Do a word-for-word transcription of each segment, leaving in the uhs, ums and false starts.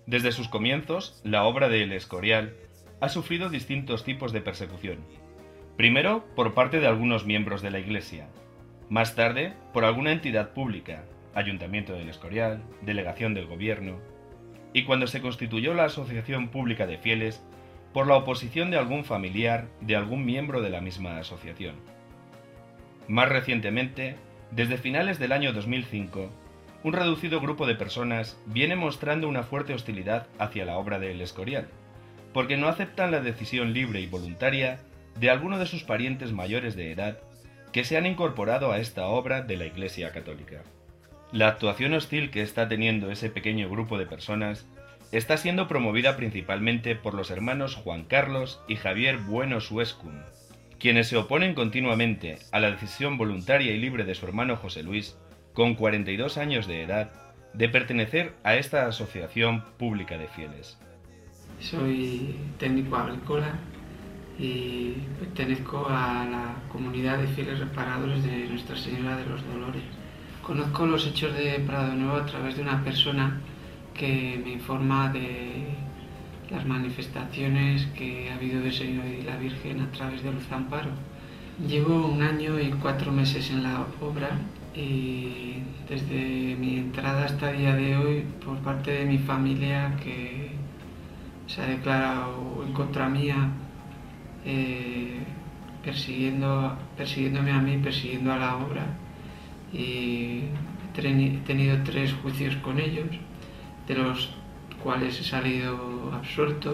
Desde sus comienzos, la obra de El Escorial ha sufrido distintos tipos de persecución. Primero, por parte de algunos miembros de la Iglesia. Más tarde, por alguna entidad pública, Ayuntamiento del Escorial, Delegación del Gobierno. Y cuando se constituyó la Asociación Pública de Fieles, por la oposición de algún familiar de algún miembro de la misma asociación. Más recientemente, desde finales del año dos mil cinco, un reducido grupo de personas viene mostrando una fuerte hostilidad hacia la obra de El Escorial, porque no aceptan la decisión libre y voluntaria de alguno de sus parientes mayores de edad que se han incorporado a esta obra de la Iglesia Católica. La actuación hostil que está teniendo ese pequeño grupo de personas está siendo promovida principalmente por los hermanos Juan Carlos y Javier Bueno Suescun, quienes se oponen continuamente a la decisión voluntaria y libre de su hermano José Luis, con cuarenta y dos años de edad, de pertenecer a esta asociación pública de fieles. Soy técnico agrícola y pertenezco a la comunidad de fieles reparadores de Nuestra Señora de los Dolores. Conozco los hechos de Prado Nuevo a través de una persona que me informa de las manifestaciones que ha habido del Señor y de la Virgen a través de Luz Amparo. Llevo un año y cuatro meses en la obra y desde mi entrada hasta el día de hoy, por parte de mi familia, que se ha declarado en contra mía, eh, persiguiendo, persiguiéndome a mí, persiguiendo a la obra, y he tenido tres juicios con ellos, de los cuales he salido absuelto.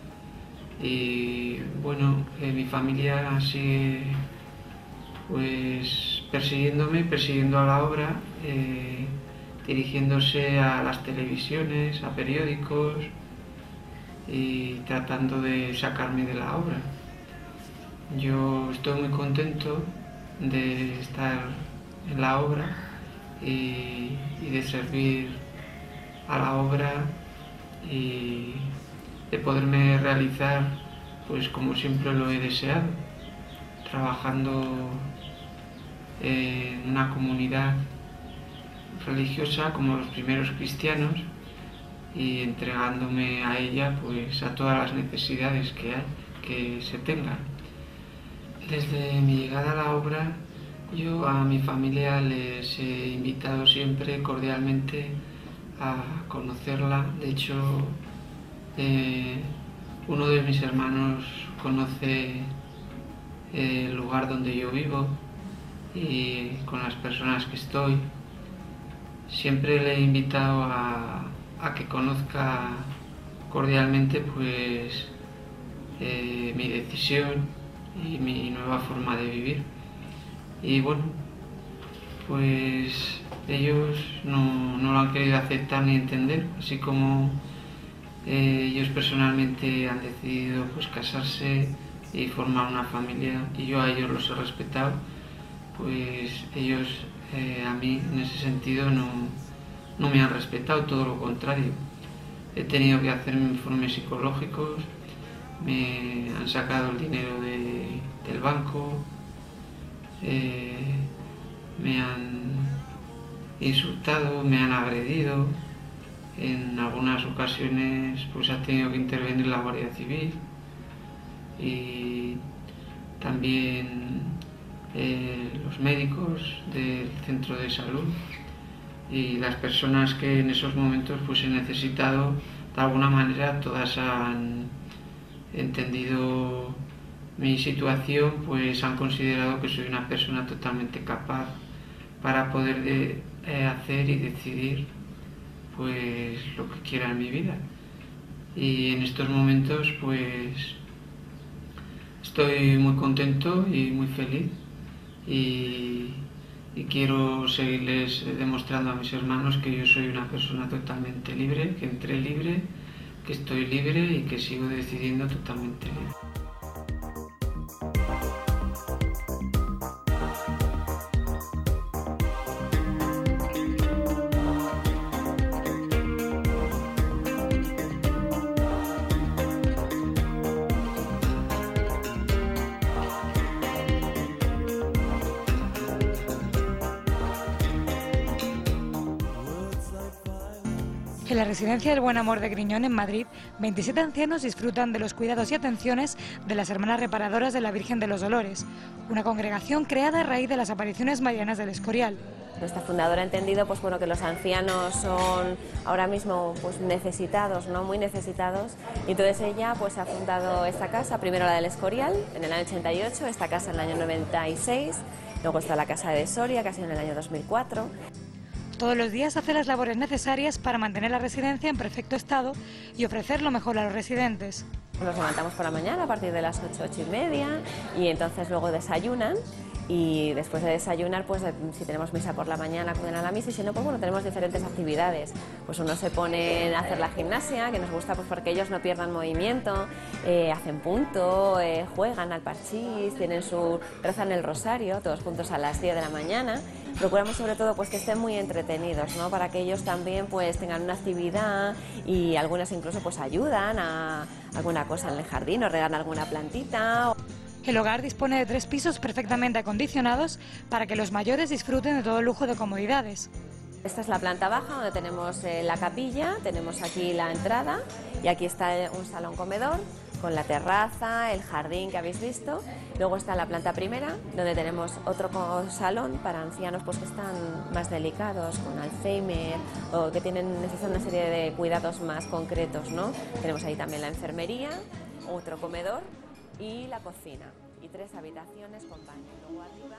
Y bueno, eh, mi familia sigue pues persiguiéndome, persiguiendo a la obra, eh, dirigiéndose a las televisiones, a periódicos y tratando de sacarme de la obra. Yo estoy muy contento de estar en la obra y, y de servir a la obra y de poderme realizar pues como siempre lo he deseado, trabajando en una comunidad religiosa como los primeros cristianos y entregándome a ella pues a todas las necesidades que hay, que se tengan. Desde mi llegada a la obra, yo a mi familia les he invitado siempre cordialmente a conocerla. De hecho, eh, uno de mis hermanos conoce el lugar donde yo vivo y con las personas que estoy. Siempre le he invitado a, a que conozca cordialmente pues eh, mi decisión y mi nueva forma de vivir. Y bueno, pues ellos no, no lo han querido aceptar ni entender, así como eh, ellos personalmente han decidido pues casarse y formar una familia, y yo a ellos los he respetado, pues ellos eh, a mí en ese sentido no, no me han respetado, todo lo contrario. He tenido que hacerme informes psicológicos, me han sacado el dinero de, del banco, eh, me han insultado, me han agredido. En algunas ocasiones pues ha tenido que intervenir la Guardia Civil y también eh, los médicos del centro de salud y las personas que en esos momentos pues he necesitado. De alguna manera todas han entendido mi situación, pues han considerado que soy una persona totalmente capaz para poder de, eh, hacer y decidir pues lo que quiera en mi vida. Y en estos momentos pues estoy muy contento y muy feliz y, y quiero seguirles demostrando a mis hermanos que yo soy una persona totalmente libre, que entré libre, que estoy libre y que sigo decidiendo totalmente libre. En la residencia del Buen Amor de Griñón, en Madrid, veintisiete ancianos disfrutan de los cuidados y atenciones de las Hermanas Reparadoras de la Virgen de los Dolores, una congregación creada a raíz de las apariciones marianas del Escorial. Nuestra fundadora ha entendido pues, bueno, que los ancianos son ahora mismo pues, necesitados, ¿no? Muy necesitados, y entonces ella pues, ha fundado esta casa, primero la del Escorial en el año ochenta y ocho, esta casa en el año noventa y seis, luego está la casa de Soria, casi en el año dos mil cuatro. Todos los días hace las labores necesarias para mantener la residencia en perfecto estado y ofrecer lo mejor a los residentes. Nos levantamos por la mañana a partir de las ocho, ocho y media, y entonces luego desayunan. Y después de desayunar, pues si tenemos misa por la mañana, acuden a la misa, y si no, pues bueno, tenemos diferentes actividades. Pues unos se ponen a hacer la gimnasia, que nos gusta pues porque ellos no pierdan movimiento, eh, hacen punto, eh, juegan al parchís, tienen su, rezan el rosario, todos juntos a las diez de la mañana. Procuramos sobre todo pues que estén muy entretenidos, ¿no? Para que ellos también pues tengan una actividad, y algunas incluso pues ayudan a alguna cosa en el jardín o regan alguna plantita. El hogar dispone de tres pisos perfectamente acondicionados para que los mayores disfruten de todo el lujo de comodidades. Esta es la planta baja, donde tenemos eh, la capilla, tenemos aquí la entrada, y aquí está un salón comedor con la terraza, el jardín que habéis visto. Luego está la planta primera, donde tenemos otro salón para ancianos pues, que están más delicados, con Alzheimer, o que tienen, necesitan una serie de cuidados más concretos, ¿no? Tenemos ahí también la enfermería, otro comedor y la cocina, y tres habitaciones con baño. Luego arriba...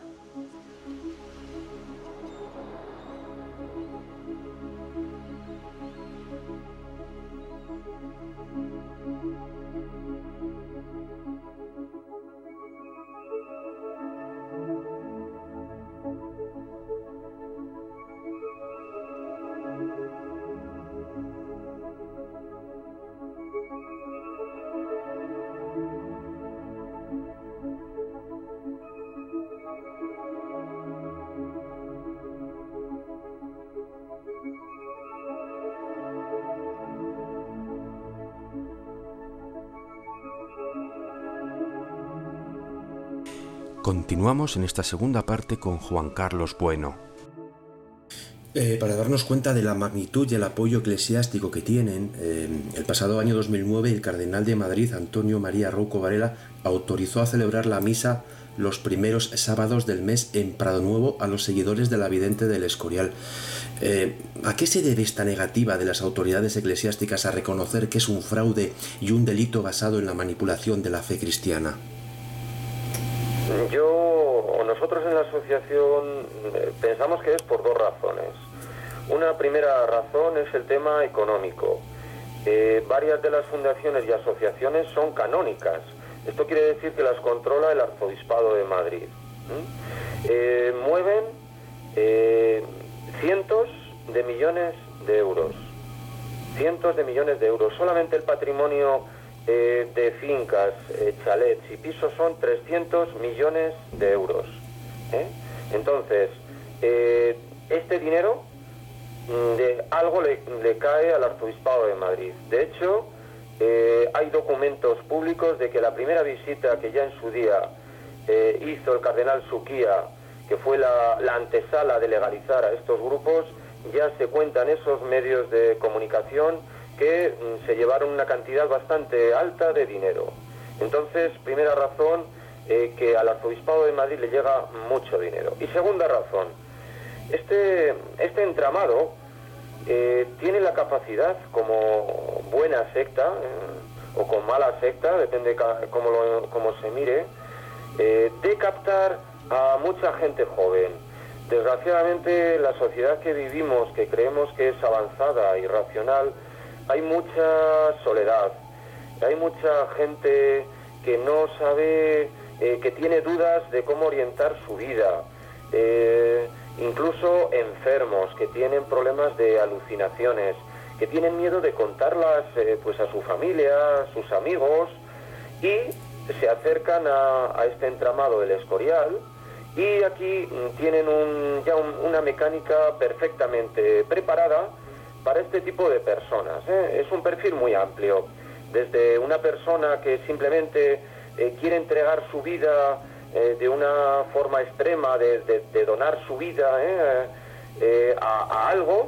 Continuamos en esta segunda parte con Juan Carlos Bueno. Eh, para darnos cuenta de la magnitud y el apoyo eclesiástico que tienen, eh, el pasado año dos mil nueve el cardenal de Madrid, Antonio María Rouco Varela, autorizó a celebrar la misa los primeros sábados del mes en Prado Nuevo a los seguidores de la vidente del Escorial. Eh, ¿A qué se debe esta negativa de las autoridades eclesiásticas a reconocer que es un fraude y un delito basado en la manipulación de la fe cristiana? Yo, o nosotros en la asociación, pensamos que es por dos razones. Una primera razón es el tema económico. Eh, varias de las fundaciones y asociaciones son canónicas. Esto quiere decir que las controla el Arzobispado de Madrid. ¿Mm? Eh, mueven eh, cientos de millones de euros. Cientos de millones de euros. Solamente el patrimonio eh, de fincas, eh, chalets y pisos son trescientos millones de euros. ¿eh? Entonces, eh, este dinero de algo le, le cae al Arzobispado de Madrid. De hecho, eh, hay documentos públicos de que la primera visita que ya en su día eh, hizo el cardenal Suquía, que fue la, la antesala de legalizar a estos grupos, ya se cuentan esos medios de comunicación que mm, se llevaron una cantidad bastante alta de dinero. Entonces, primera razón, eh, que al Arzobispado de Madrid le llega mucho dinero. Y segunda razón, este, este entramado eh, tiene la capacidad, como buena secta, eh, o con mala secta, depende cómo, lo, cómo se mire, eh, de captar a mucha gente joven. Desgraciadamente, la sociedad que vivimos, que creemos que es avanzada y racional, hay mucha soledad, hay mucha gente que no sabe, eh, que tiene dudas de cómo orientar su vida, eh, incluso enfermos que tienen problemas de alucinaciones, que tienen miedo de contarlas eh, pues a su familia, a sus amigos, y se acercan a, a este entramado del Escorial, y aquí tienen un, ya un, una mecánica perfectamente preparada para este tipo de personas. ¿eh? Es un perfil muy amplio, desde una persona que simplemente eh, quiere entregar su vida eh, de una forma extrema, de, de, de donar su vida ¿eh? Eh, a, a algo,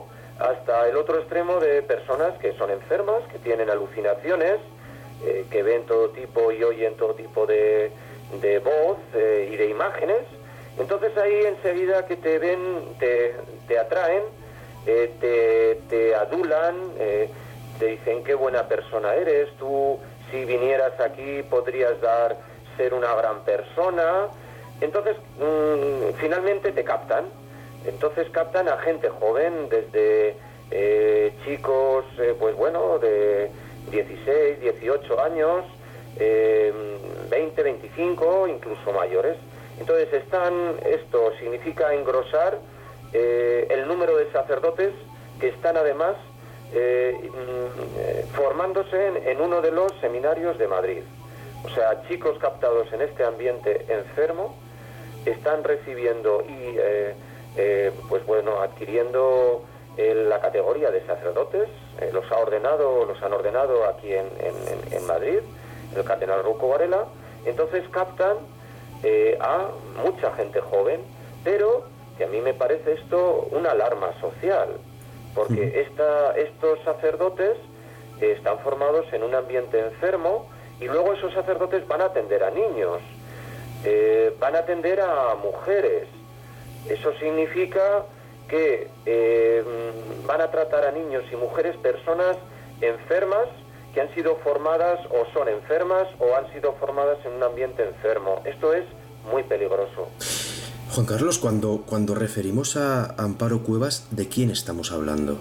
hasta el otro extremo de personas que son enfermas, que tienen alucinaciones, eh, que ven todo tipo y oyen todo tipo de, de voz eh, y de imágenes. Entonces ahí enseguida que te ven, te, te atraen, eh, te, te adulan, eh, te dicen qué buena persona eres, tú si vinieras aquí podrías dar, ser una gran persona. Entonces mmm, finalmente te captan. Entonces captan a gente joven, desde eh, chicos, eh, pues bueno, de dieciséis, dieciocho años, eh, veinte, veinticinco, incluso mayores. Entonces están, esto significa engrosar eh, el número de sacerdotes que están además eh, formándose en, en uno de los seminarios de Madrid. O sea, chicos captados en este ambiente enfermo están recibiendo y eh, eh, pues bueno, adquiriendo eh, la categoría de sacerdotes. Eh, los ha ordenado, los han ordenado aquí en, en, en Madrid, el cardenal Rouco Varela. Entonces captan eh, a mucha gente joven, pero que a mí me parece esto una alarma social, porque esta, estos sacerdotes eh, están formados en un ambiente enfermo y luego esos sacerdotes van a atender a niños, eh, van a atender a mujeres. Eso significa que eh, van a tratar a niños y mujeres, personas enfermas que han sido formadas o son enfermas o han sido formadas en un ambiente enfermo. Esto es muy peligroso. Juan Carlos, cuando, cuando referimos a Amparo Cuevas, ¿de quién estamos hablando?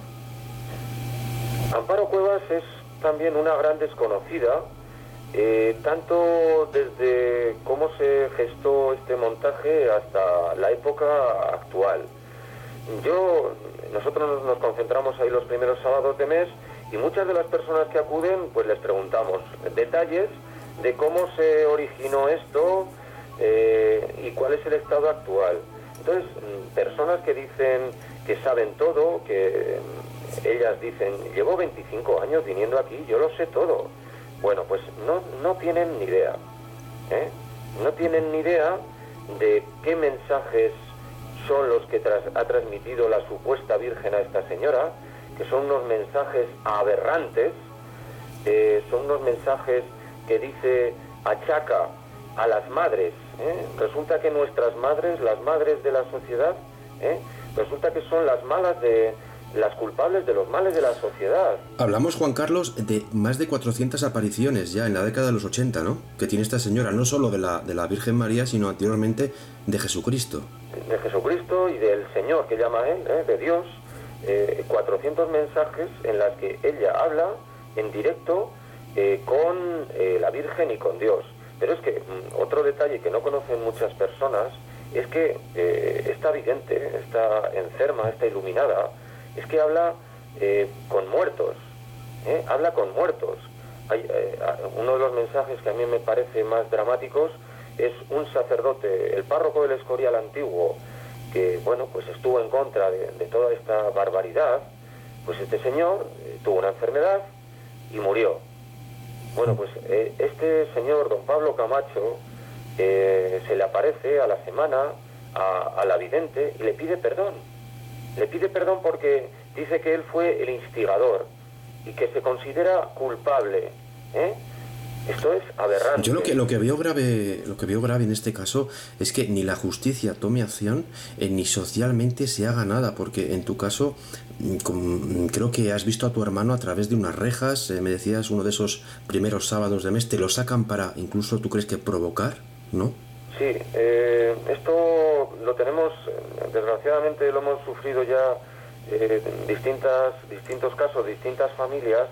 Amparo Cuevas es también una gran desconocida, eh, tanto desde cómo se gestó este montaje hasta la época actual. Yo, nosotros nos concentramos ahí los primeros sábados de mes y muchas de las personas que acuden, pues les preguntamos detalles de cómo se originó esto eh, y cuál es el estado actual. Entonces, personas que dicen que saben todo, que ellas dicen, llevo veinticinco años viniendo aquí, yo lo sé todo. Bueno, pues no, no tienen ni idea, ¿eh? No tienen ni idea de qué mensajes son los que tras, ha transmitido la supuesta Virgen a esta señora, que son unos mensajes aberrantes, eh, son unos mensajes que dice, achaca a las madres, ¿eh? Resulta que nuestras madres, las madres de la sociedad, ¿eh? resulta que son las malas de, las culpables de los males de la sociedad. Hablamos, Juan Carlos, de más de cuatrocientas apariciones ya en la década de los ochenta, ¿no? Que tiene esta señora, no solo de la, de la Virgen María, sino anteriormente de Jesucristo. De Jesucristo y del Señor, que llama él, ¿eh? de Dios, eh, cuatrocientos mensajes en las que ella habla en directo eh, con eh, la Virgen y con Dios. Pero es que mm, otro detalle que no conocen muchas personas es que eh, esta vidente, esta enferma, esta iluminada, es que habla eh, con muertos, ¿eh? habla con muertos. Hay, eh, uno de los mensajes que a mí me parece más dramáticos es un sacerdote, el párroco del Escorial antiguo, que bueno, pues estuvo en contra de, de toda esta barbaridad. Pues este señor eh, tuvo una enfermedad y murió. Bueno, pues eh, este señor, don Pablo Camacho, eh, se le aparece a la semana a, a la vidente y le pide perdón. Le pide perdón porque dice que él fue el instigador y que se considera culpable, ¿eh? Esto es aberrante. Yo lo que, lo que veo grave, lo que veo grave en este caso es que ni la justicia tome acción eh, ni socialmente se haga nada, porque en tu caso con, creo que has visto a tu hermano a través de unas rejas, eh, me decías uno de esos primeros sábados de mes, te lo sacan para incluso, ¿tú crees que provocar? ¿No? Sí, eh, esto lo tenemos, desgraciadamente lo hemos sufrido ya eh, distintas, distintos casos, distintas familias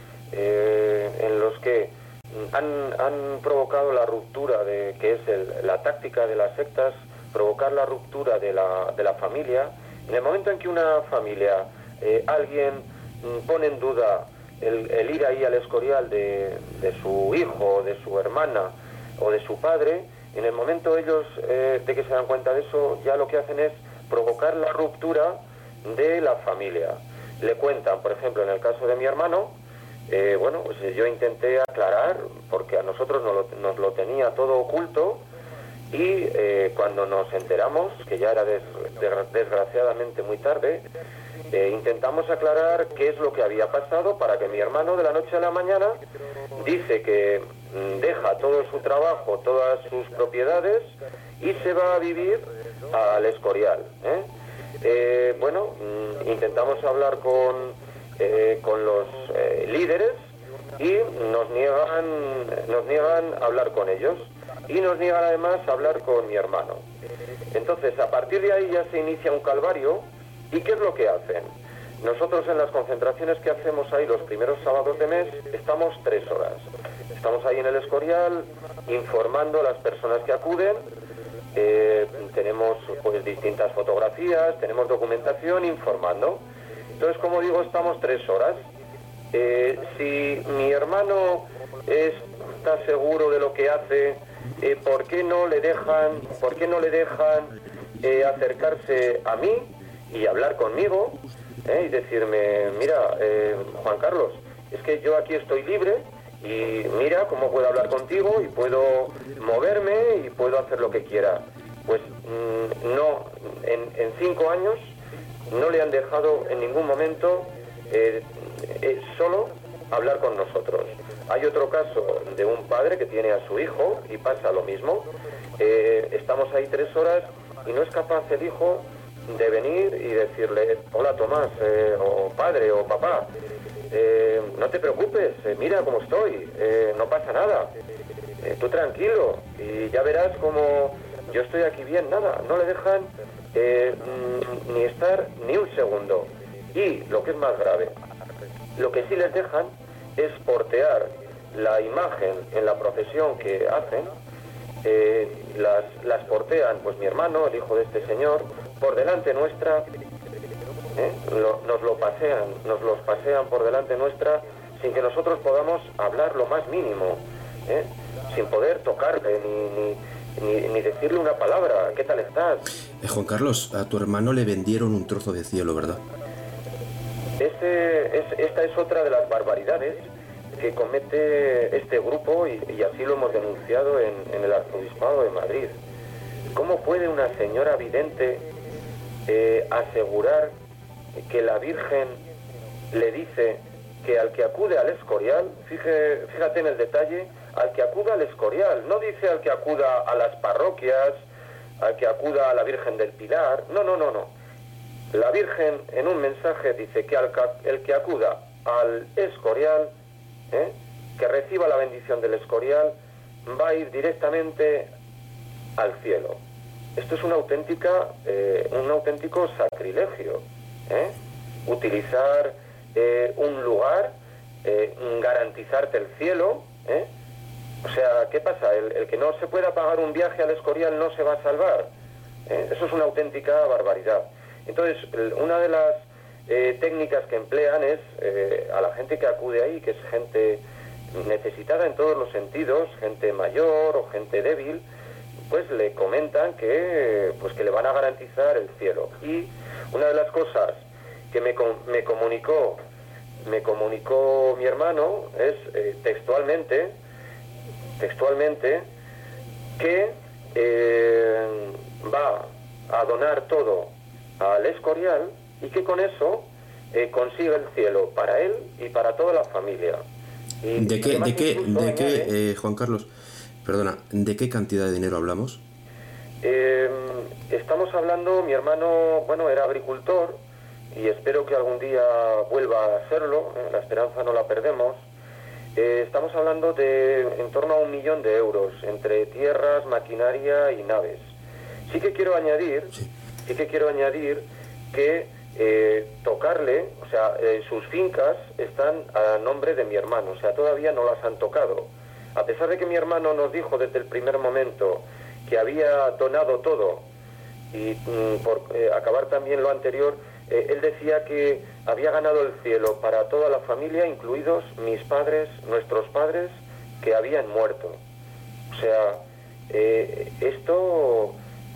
eh, en los que Han, han provocado la ruptura de, que es el, la táctica de las sectas, provocar la ruptura de la, de la familia. En el momento en que una familia, eh, alguien mm, pone en duda el, el ir ahí al Escorial de, de su hijo, de su hermana o de su padre, en el momento ellos eh, de que se dan cuenta de eso, ya lo que hacen es provocar la ruptura de la familia. Le cuentan, por ejemplo, en el caso de mi hermano, Eh, bueno, pues yo intenté aclarar, porque a nosotros nos lo, nos lo tenía todo oculto, y eh, cuando nos enteramos, que ya era des, des, desgraciadamente muy tarde, Eh, intentamos aclarar qué es lo que había pasado para que mi hermano de la noche a la mañana dice que mm, deja todo su trabajo, todas sus propiedades y se va a vivir al Escorial. ¿eh? Eh, bueno, mm, intentamos hablar con, eh, con los eh, líderes y nos niegan, nos niegan hablar con ellos y nos niegan además hablar con mi hermano. Entonces, a partir de ahí ya se inicia un calvario. ¿Y qué es lo que hacen? Nosotros en las concentraciones que hacemos ahí los primeros sábados de mes estamos tres horas. Estamos ahí en el Escorial informando a las personas que acuden. Eh, tenemos pues distintas fotografías, tenemos documentación informando. Entonces, como digo, estamos tres horas. Eh, si mi hermano está seguro de lo que hace, eh, ¿por qué no le dejan, por qué no le dejan eh, acercarse a mí y hablar conmigo eh, y decirme, mira, eh, Juan Carlos, es que yo aquí estoy libre y mira cómo puedo hablar contigo y puedo moverme y puedo hacer lo que quiera? Pues mmm, no, en, en cinco años no le han dejado en ningún momento eh, eh, solo hablar con nosotros. Hay otro caso de un padre que tiene a su hijo y pasa lo mismo. Eh, estamos ahí tres horas y no es capaz el hijo de venir y decirle, hola Tomás, eh, o padre, o papá, eh, no te preocupes, eh, mira cómo estoy, eh, no pasa nada, eh, tú tranquilo, y ya verás como yo estoy aquí bien. Nada, no le dejan eh, ni estar ni un segundo. Y lo que es más grave, lo que sí les dejan es portear la imagen en la procesión que hacen. Eh, las, las portean pues mi hermano, el hijo de este señor, por delante nuestra, ¿eh? lo, nos lo pasean, nos los pasean por delante nuestra sin que nosotros podamos hablar lo más mínimo, ¿eh? sin poder tocarle ni, ni, ni, ni decirle una palabra. ¿Qué tal estás? Eh, Juan Carlos, a tu hermano le vendieron un trozo de cielo, ¿verdad? Este, es, esta es otra de las barbaridades que comete este grupo y, y así lo hemos denunciado en, en el Arzobispado de Madrid. ¿Cómo puede una señora vidente eh, asegurar que la Virgen le dice que al que acude al Escorial, fíjate, fíjate en el detalle, al que acuda al Escorial, no dice al que acuda a las parroquias, al que acuda a la Virgen del Pilar, no, no, no, no. La Virgen en un mensaje dice que al, el que acuda al Escorial, ¿eh? que reciba la bendición del Escorial, va a ir directamente al cielo. Esto es una auténtica, eh, un auténtico sacrilegio, ¿eh? utilizar eh, un lugar, eh, garantizarte el cielo, ¿eh? o sea, ¿qué pasa? El, el que no se pueda pagar un viaje al Escorial no se va a salvar. ¿eh? Eso es una auténtica barbaridad. Entonces, una de las eh, técnicas que emplean es eh, a la gente que acude ahí, que es gente necesitada en todos los sentidos, gente mayor o gente débil, pues le comentan que, pues que le van a garantizar el cielo. Y una de las cosas que me, me comunicó me comunicó mi hermano es eh, textualmente textualmente que eh, va a donar todo al Escorial y que con eso eh, consigue el cielo para él y para toda la familia. Y ¿De qué, de qué, de qué eh, Juan Carlos, perdona, ¿de qué cantidad de dinero hablamos? Eh, estamos hablando, mi hermano, bueno, era agricultor y espero que algún día vuelva a serlo, eh, la esperanza no la perdemos. Eh, estamos hablando de en torno a un millón de euros entre tierras, maquinaria y naves. Sí que quiero añadir, sí, sí que quiero añadir que eh, tocarle, o sea, eh, sus fincas están a nombre de mi hermano, o sea, todavía no las han tocado. A pesar de que mi hermano nos dijo desde el primer momento que había donado todo y mm, por eh, acabar también lo anterior, eh, él decía que había ganado el cielo para toda la familia, incluidos mis padres, nuestros padres, que habían muerto. O sea, eh, esto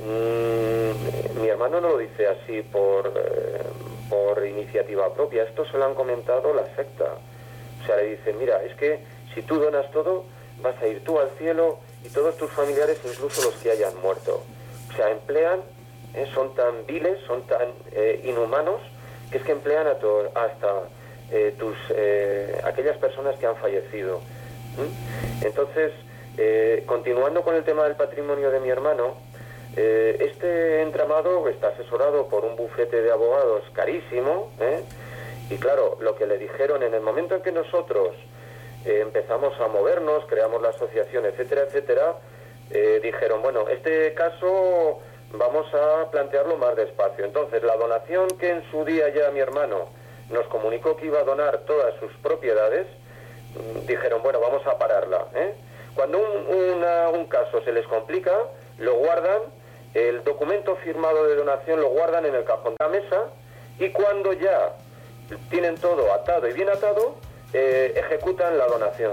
mmm, mi hermano no lo dice así por, eh, por iniciativa propia, esto se lo han comentado la secta. O sea, le dicen, mira, es que si tú donas todo, vas a ir tú al cielo y todos tus familiares, incluso los que hayan muerto. O sea, emplean, eh, son tan viles, son tan eh, inhumanos, que es que emplean a to- hasta eh, tus eh, aquellas personas que han fallecido. ¿Mm? Entonces, eh, continuando con el tema del patrimonio de mi hermano, eh, este entramado está asesorado por un bufete de abogados carísimo, ¿eh? Y claro, lo que le dijeron en el momento en que nosotros eh, empezamos a movernos, creamos la asociación, etcétera, etcétera, eh, dijeron, bueno, este caso vamos a plantearlo más despacio. Entonces, la donación que en su día ya mi hermano nos comunicó que iba a donar todas sus propiedades, dijeron, bueno, vamos a pararla, ¿eh? Cuando un, una, un caso se les complica, lo guardan, el documento firmado de donación lo guardan en el cajón de la mesa, y cuando ya tienen todo atado y bien atado, eh, ejecutan la donación.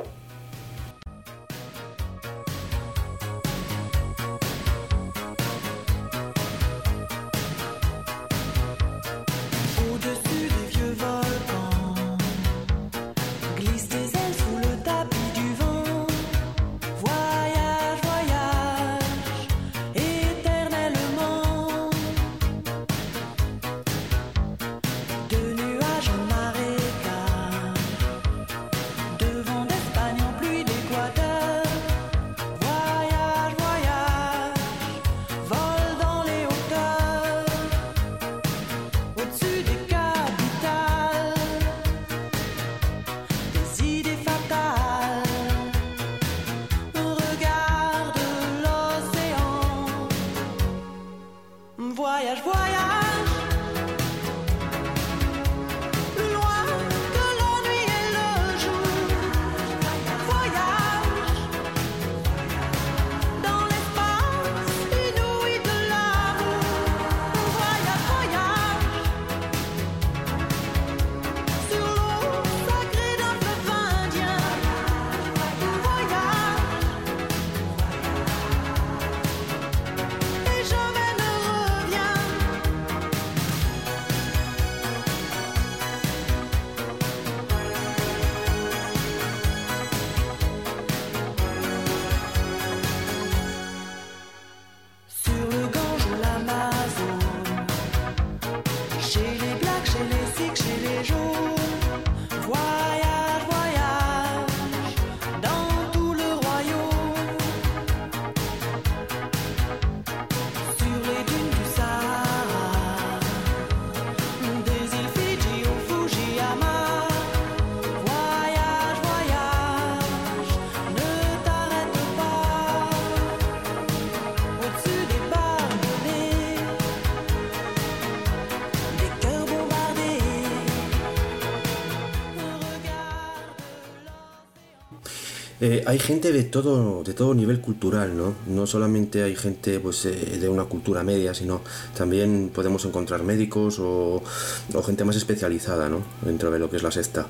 Eh, hay gente de todo, de todo nivel cultural, ¿no? No solamente hay gente pues, eh, de una cultura media, sino también podemos encontrar médicos o, o gente más especializada, ¿no? Dentro de lo que es la secta.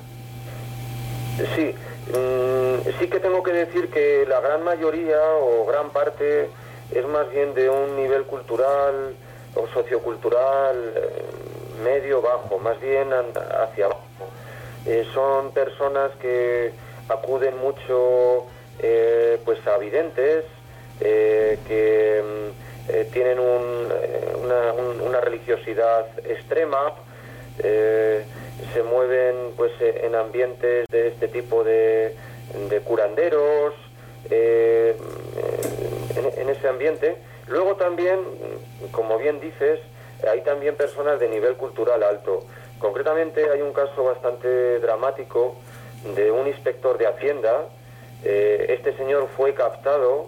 Sí, mmm, sí que tengo que decir que la gran mayoría o gran parte es más bien de un nivel cultural o sociocultural eh, medio bajo, más bien hacia abajo. Eh, son personas que acuden mucho eh, pues a videntes eh, que eh, tienen un, eh, una, un, una religiosidad extrema, eh, se mueven pues en ambientes de este tipo de, de curanderos, eh, en, en ese ambiente. Luego también, como bien dices, hay también personas de nivel cultural alto. Concretamente hay un caso bastante dramático de un inspector de Hacienda. Eh, este señor fue captado,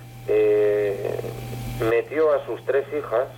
eh, metió a sus tres hijas,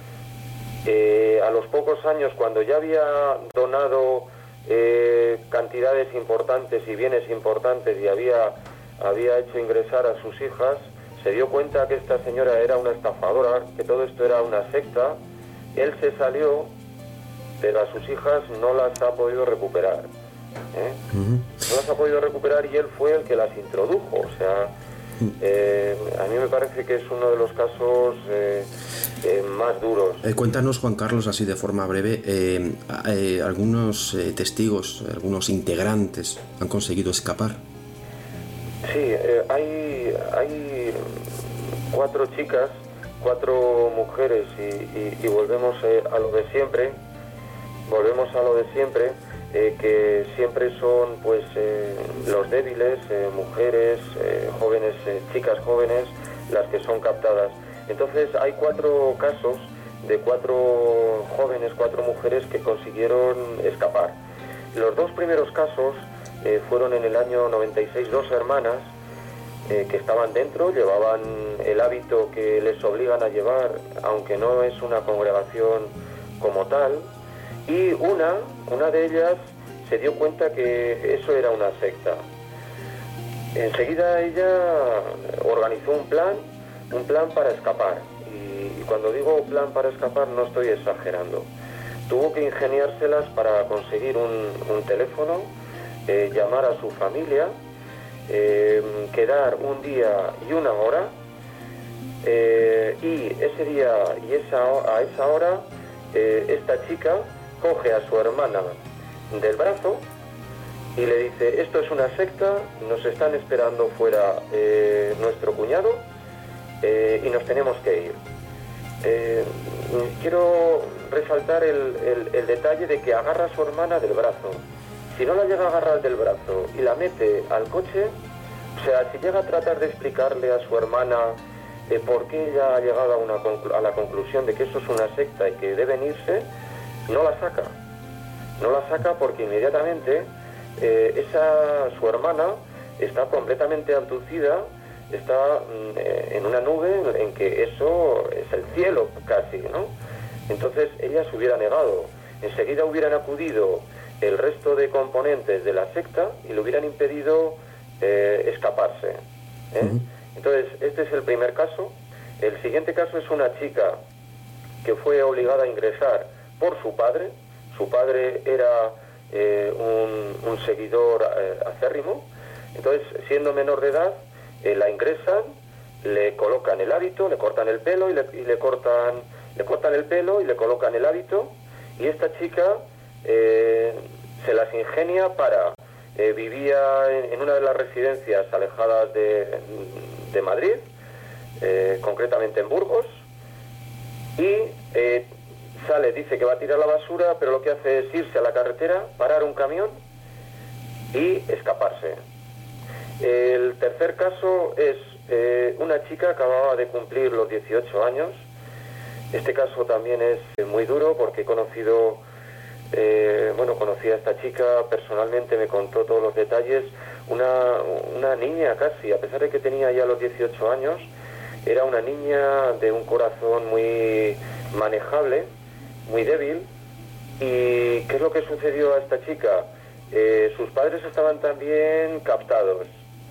eh, a los pocos años, cuando ya había donado eh, cantidades importantes y bienes importantes y había, había hecho ingresar a sus hijas, se dio cuenta que esta señora era una estafadora, que todo esto era una secta. Él se salió, pero a sus hijas no las ha podido recuperar. ¿Eh? Uh-huh. No las ha podido recuperar y él fue el que las introdujo. O sea, eh, a mí me parece que es uno de los casos eh, eh, más duros. Eh, cuéntanos, Juan Carlos, así de forma breve, eh, eh, algunos eh, testigos, algunos integrantes han conseguido escapar. Sí, eh, hay, hay cuatro chicas, cuatro mujeres y, y, y volvemos eh, a lo de siempre. volvemos a lo de siempre, eh, que siempre son pues eh, los débiles, eh, mujeres, eh, jóvenes, eh, chicas jóvenes, las que son captadas. Entonces hay cuatro casos de cuatro jóvenes, cuatro mujeres que consiguieron escapar. Los dos primeros casos eh, fueron en el año noventa y seis, dos hermanas eh, que estaban dentro, llevaban el hábito que les obligan a llevar, aunque no es una congregación como tal, y una, una de ellas se dio cuenta que eso era una secta. Enseguida ella organizó un plan, un plan para escapar, y, y cuando digo plan para escapar no estoy exagerando. Tuvo que ingeniárselas para conseguir un, un teléfono, eh, llamar a su familia, eh, quedar un día y una hora, eh, y ese día y esa, a esa hora eh, esta chica coge a su hermana del brazo y le dice: esto es una secta, nos están esperando fuera eh, nuestro cuñado eh, y nos tenemos que ir. Eh, quiero resaltar el, el, el detalle de que agarra a su hermana del brazo. Si no la llega a agarrar del brazo y la mete al coche, o sea, si llega a tratar de explicarle a su hermana eh, por qué ella ha llegado a, una a la conclusión de que eso es una secta y que deben irse, no la saca. No la saca porque inmediatamente eh, esa, su hermana está completamente abducida, está eh, en una nube en que eso es el cielo casi, ¿no? Entonces ella se hubiera negado. Enseguida hubieran acudido el resto de componentes de la secta y le hubieran impedido eh, escaparse, ¿eh? Uh-huh. Entonces este es el primer caso. El siguiente caso es una chica que fue obligada a ingresar por su padre. Su padre era eh, un, un seguidor eh, acérrimo. Entonces, siendo menor de edad, eh, la ingresan, le colocan el hábito, le cortan el pelo y le, y le cortan le cortan el pelo y le colocan el hábito, y esta chica eh, se las ingenia para eh, vivía en, en una de las residencias alejadas de, de Madrid, eh, concretamente en Burgos, y eh, sale, dice que va a tirar la basura, pero lo que hace es irse a la carretera, parar un camión y escaparse. El tercer caso es eh, una chica que acababa de cumplir los dieciocho años. Este caso también es muy duro porque he conocido, eh, bueno, conocí a esta chica personalmente, me contó todos los detalles. Una, una niña casi, a pesar de que tenía ya los dieciocho años, era una niña de un corazón muy manejable, muy débil. ¿Y qué es lo que sucedió a esta chica? Eh, sus padres estaban también captados,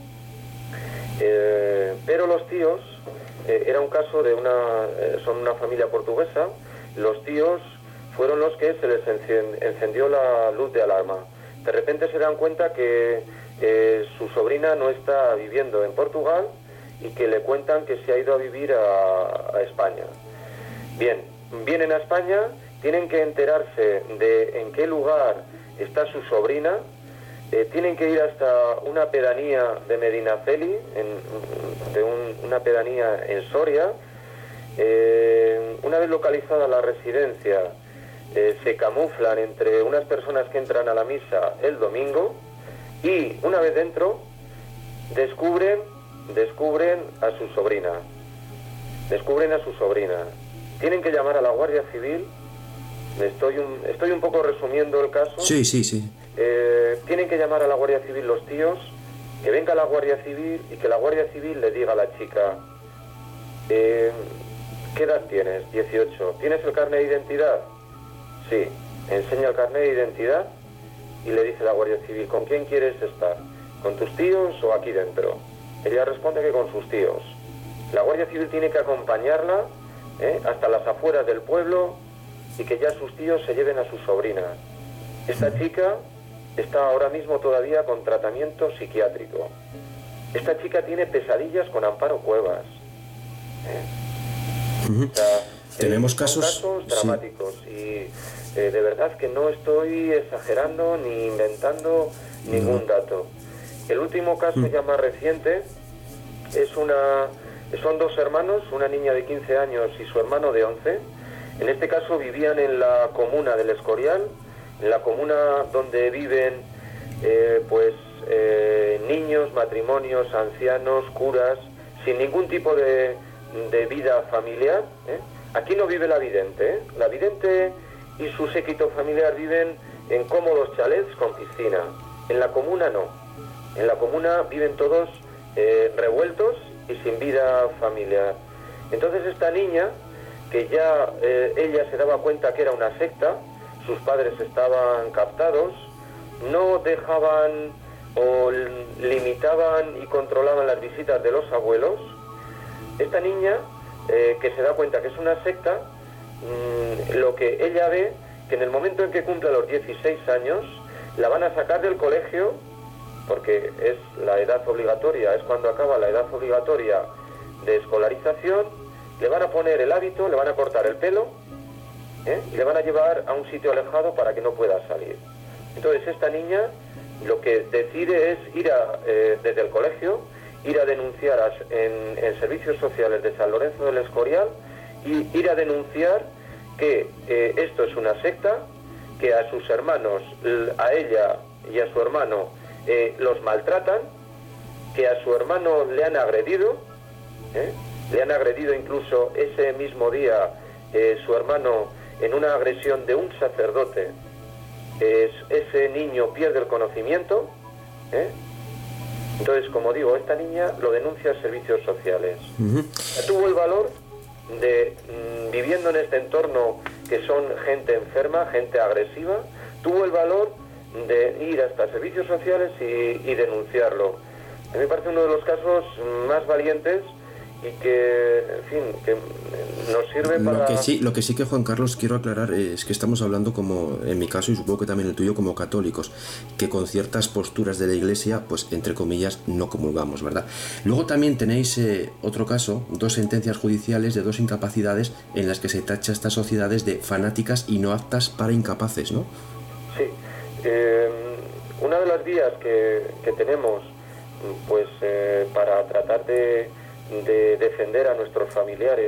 eh, pero los tíos, eh, era un caso de una, eh, son una familia portuguesa, los tíos fueron los que se les encendió la luz de alarma. De repente se dan cuenta que eh, su sobrina no está viviendo en Portugal y que le cuentan que se ha ido a vivir a, a España. Bien, vienen a España, tienen que enterarse de en qué lugar está su sobrina, eh, tienen que ir hasta una pedanía de Medinaceli, en, de un, una pedanía en Soria. Eh, una vez localizada la residencia, eh, se camuflan entre unas personas que entran a la misa el domingo, y una vez dentro descubren, descubren a su sobrina, descubren a su sobrina. Tienen que llamar a la Guardia Civil. Estoy un, estoy un poco resumiendo el caso. Sí, sí, sí. Eh, tienen que llamar a la Guardia Civil los tíos, que venga la Guardia Civil y que la Guardia Civil le diga a la chica: eh, ¿qué edad tienes? dieciocho. ¿Tienes el carnet de identidad? Sí. Enseña el carnet de identidad y le dice la Guardia Civil: ¿con quién quieres estar? ¿Con tus tíos o aquí dentro? Ella responde que con sus tíos. La Guardia Civil tiene que acompañarla eh, hasta las afueras del pueblo y que ya sus tíos se lleven a su sobrina. Esta chica está ahora mismo todavía con tratamiento psiquiátrico. Esta chica tiene pesadillas con Amparo Cuevas. ¿eh? Uh-huh. O sea, tenemos eh, casos, casos dramáticos, sí. Y eh, de verdad que no estoy exagerando ni inventando uh-huh. ningún dato. El último caso uh-huh. ya más reciente es una, son dos hermanos, una niña de quince años y su hermano de once. En este caso vivían en la comuna del Escorial, en la comuna donde viven eh, pues eh, niños, matrimonios, ancianos, curas, sin ningún tipo de, de vida familiar. ¿eh? Aquí no vive la vidente. ¿eh? La vidente y su séquito familiar viven en cómodos chalets con piscina. En la comuna no. En la comuna viven todos eh, revueltos y sin vida familiar. Entonces esta niña, que ya eh, ella se daba cuenta que era una secta, sus padres estaban captados, no dejaban o limitaban y controlaban las visitas de los abuelos. Esta niña, eh, que se da cuenta que es una secta, mmm, lo que ella ve, que en el momento en que cumpla los dieciséis años, la van a sacar del colegio, porque es la edad obligatoria, es cuando acaba la edad obligatoria de escolarización, le van a poner el hábito, le van a cortar el pelo, ¿eh? y le van a llevar a un sitio alejado para que no pueda salir. Entonces esta niña lo que decide es ir a, eh, desde el colegio, ir a denunciar a, en, en servicios sociales de San Lorenzo del Escorial y ir a denunciar que eh, esto es una secta, que a sus hermanos, a ella y a su hermano eh, los maltratan, que a su hermano le han agredido, ¿eh? le han agredido incluso ese mismo día eh, su hermano en una agresión de un sacerdote. Es, ese niño pierde el conocimiento, ¿eh? Entonces, como digo, esta niña lo denuncia a servicios sociales. Uh-huh. Tuvo el valor de, mmm, viviendo en este entorno que son gente enferma, gente agresiva, tuvo el valor de ir hasta servicios sociales y, y denunciarlo. A mí me parece uno de los casos más valientes y que, en fin, que nos sirve para... Lo que sí, lo que sí que, Juan Carlos, quiero aclarar es que estamos hablando, como en mi caso y supongo que también el tuyo, como católicos, que con ciertas posturas de la Iglesia, pues entre comillas, no comulgamos, ¿verdad? Luego también tenéis eh, otro caso, dos sentencias judiciales de dos incapacidades en las que se tacha a estas sociedades de fanáticas y no aptas para incapaces, ¿no? Sí. Eh, una de las vías que, que tenemos, pues eh, para tratar de... de defender a nuestros familiares,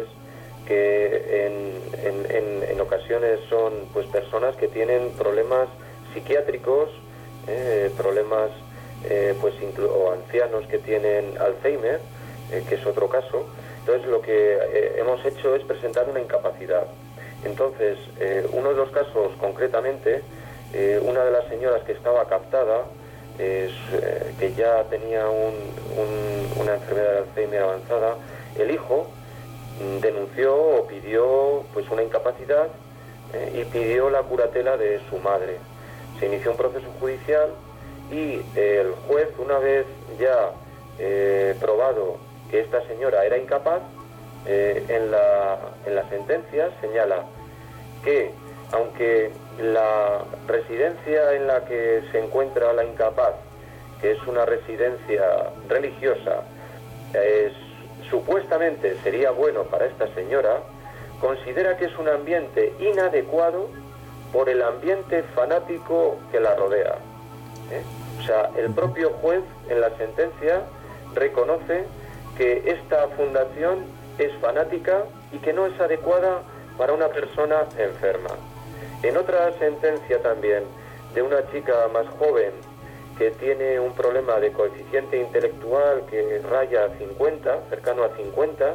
que en, en, en, en ocasiones son pues personas que tienen problemas psiquiátricos, eh, problemas eh, pues inclu- o ancianos que tienen Alzheimer, eh, que es otro caso. Entonces lo que eh, hemos hecho es presentar una incapacidad. Entonces eh, uno de los casos concretamente, eh, una de las señoras que estaba captada, Es, eh, que ya tenía un, un, una enfermedad de Alzheimer avanzada, el hijo mm, denunció o pidió pues una incapacidad eh, y pidió la curatela de su madre. Se inició un proceso judicial y eh, el juez, una vez ya eh, probado que esta señora era incapaz, eh, en, la, en la sentencia señala que aunque la residencia en la que se encuentra la incapaz, que es una residencia religiosa, es, supuestamente sería bueno para esta señora, considera que es un ambiente inadecuado por el ambiente fanático que la rodea. ¿eh? O sea, el propio juez en la sentencia reconoce que esta fundación es fanática y que no es adecuada para una persona enferma. En otra sentencia también de una chica más joven que tiene un problema de coeficiente intelectual que raya a cincuenta, cercano a cincuenta,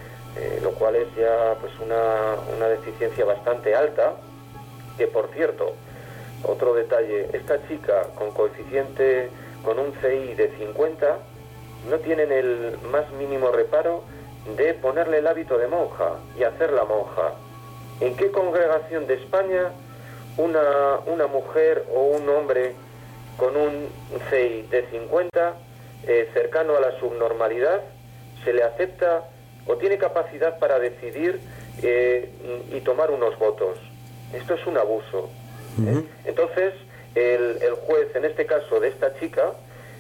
eh, lo cual es ya pues una, una deficiencia bastante alta, que por cierto, otro detalle, esta chica con coeficiente, con un C I de cincuenta, no tienen el más mínimo reparo de ponerle el hábito de monja y hacerla monja. ¿En qué congregación de España una, una mujer o un hombre con un C I de cincuenta, eh, cercano a la subnormalidad, se le acepta o tiene capacidad para decidir eh, y tomar unos votos? Esto es un abuso. ¿eh? Uh-huh. Entonces, el, el juez, en este caso de esta chica,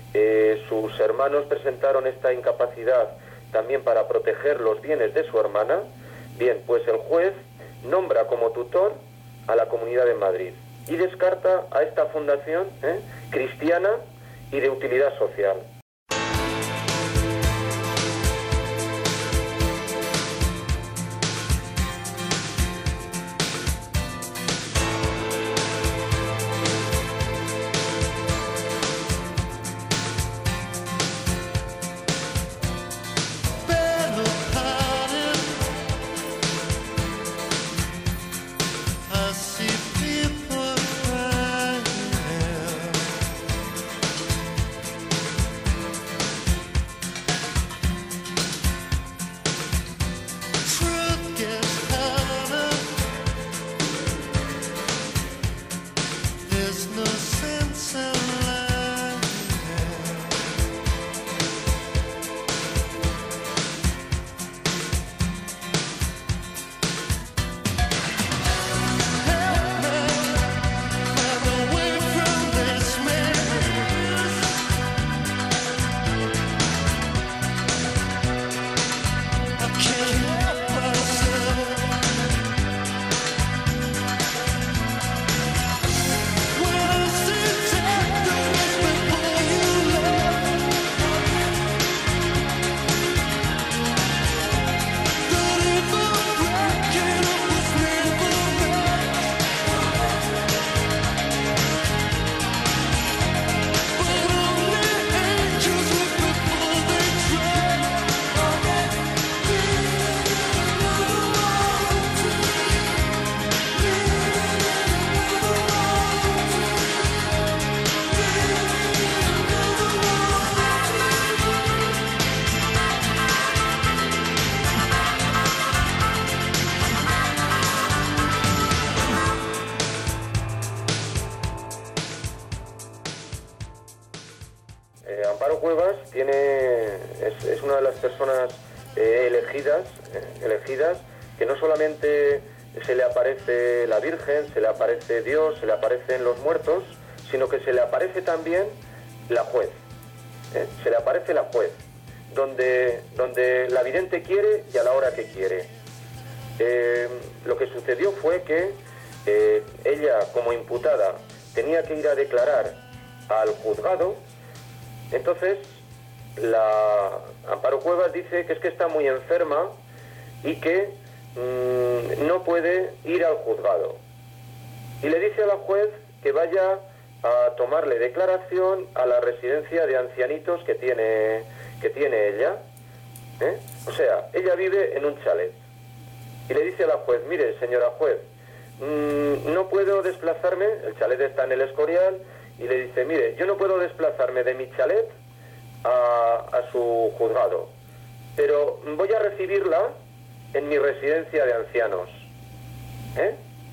eh, sus hermanos presentaron esta incapacidad también para proteger los bienes de su hermana. Bien, pues el juez nombra como tutor a la Comunidad de Madrid y descarta a esta fundación ¿eh? cristiana y de utilidad social. tiene es, es una de las personas eh, elegidas, eh, elegidas, que no solamente se le aparece la Virgen, se le aparece Dios, se le aparecen los muertos, sino que se le aparece también la juez. ¿eh? Se le aparece la juez, donde, donde la vidente quiere y a la hora que quiere. Eh, lo que sucedió fue que eh, ella, como imputada, tenía que ir a declarar al juzgado. Entonces la Amparo Cuevas dice que es que está muy enferma y que mmm, no puede ir al juzgado, y le dice a la juez que vaya a tomarle declaración a la residencia de ancianitos que tiene, que tiene ella. ¿eh? O sea, ella vive en un chalet, y le dice a la juez: mire, señora juez, mmm, no puedo desplazarme, el chalet está en el Escorial, y le dice: mire, yo no puedo desplazarme de mi chalet a, a su juzgado, pero voy a recibirla en mi residencia de ancianos. ¿eh?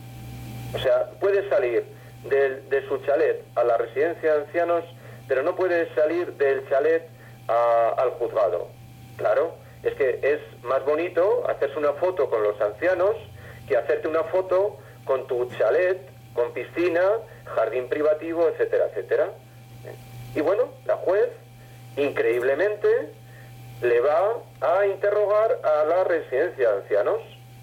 O sea, puede salir de, de su chalet a la residencia de ancianos, pero no puede salir del chalet a, al juzgado. Claro, es que es más bonito hacerse una foto con los ancianos que hacerte una foto con tu chalet, con piscina, jardín privativo, etcétera, etcétera. Y bueno, la juez, increíblemente, le va a interrogar a la residencia de ancianos.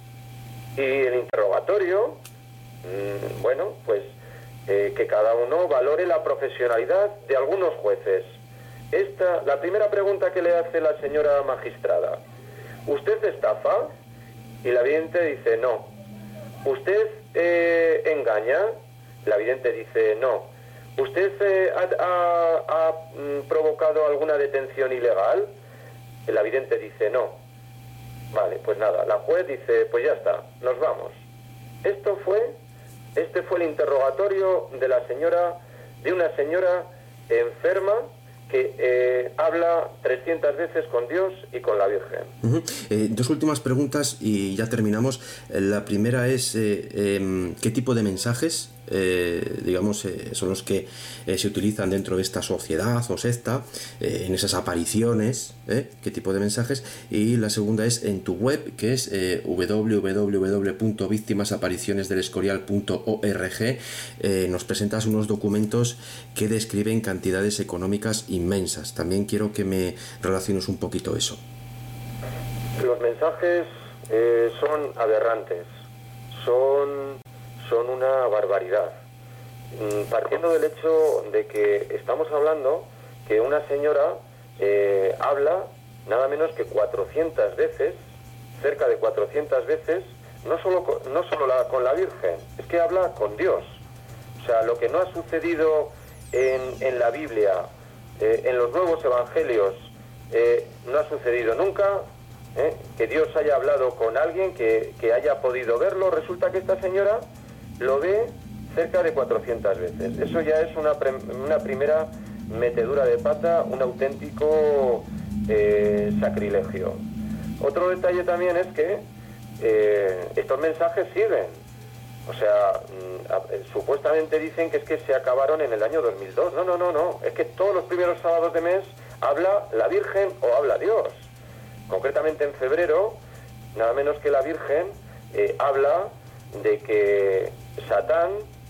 Y el interrogatorio, mmm, bueno, pues eh, que cada uno valore la profesionalidad de algunos jueces. Esta, la primera pregunta que le hace la señora magistrada: ¿usted estafa? Y la vidente dice: no. ¿Usted eh, engaña? La vidente dice: no. ¿Usted eh, ha, ha, ha mm, provocado alguna detención ilegal? La vidente dice: no. Vale, pues nada, la juez dice: pues ya está, nos vamos. Esto fue, este fue el interrogatorio de la señora, de una señora enferma que eh, habla trescientas veces con Dios y con la Virgen. Uh-huh. Eh, dos últimas preguntas y ya terminamos. La primera es eh, eh, ¿qué tipo de mensajes eh, digamos eh, son los que eh, se utilizan dentro de esta sociedad o secta, eh, en esas apariciones, eh? ¿Qué tipo de mensajes? Y la segunda es en tu web, que es eh, doble u doble u doble u punto víctimas apariciones del escorial punto org. eh, nos presentas unos documentos que describen cantidades económicas inmensas. También quiero que me relaciones un poquito eso. Los mensajes eh, son aberrantes, son, son una barbaridad. Mm, partiendo del hecho de que estamos hablando que una señora eh, habla nada menos que cuatrocientas veces, cerca de cuatrocientas veces, no solo con, no solo la, con la Virgen, es que habla con Dios. O sea, lo que no ha sucedido en, en la Biblia, eh, en los nuevos evangelios, eh, no ha sucedido nunca. ¿Eh? Que Dios haya hablado con alguien que, que haya podido verlo. Resulta que esta señora lo ve cerca de cuatrocientas veces. Eso ya es una, pre, una primera metedura de pata, un auténtico eh, sacrilegio. Otro detalle también es que eh, estos mensajes sirven. O sea, mm, supuestamente dicen que es que se acabaron en el año dos mil dos. No, no, no, no. Es que todos los primeros sábados de mes habla la Virgen o habla Dios. Concretamente en febrero, nada menos que la Virgen eh, habla de que Satán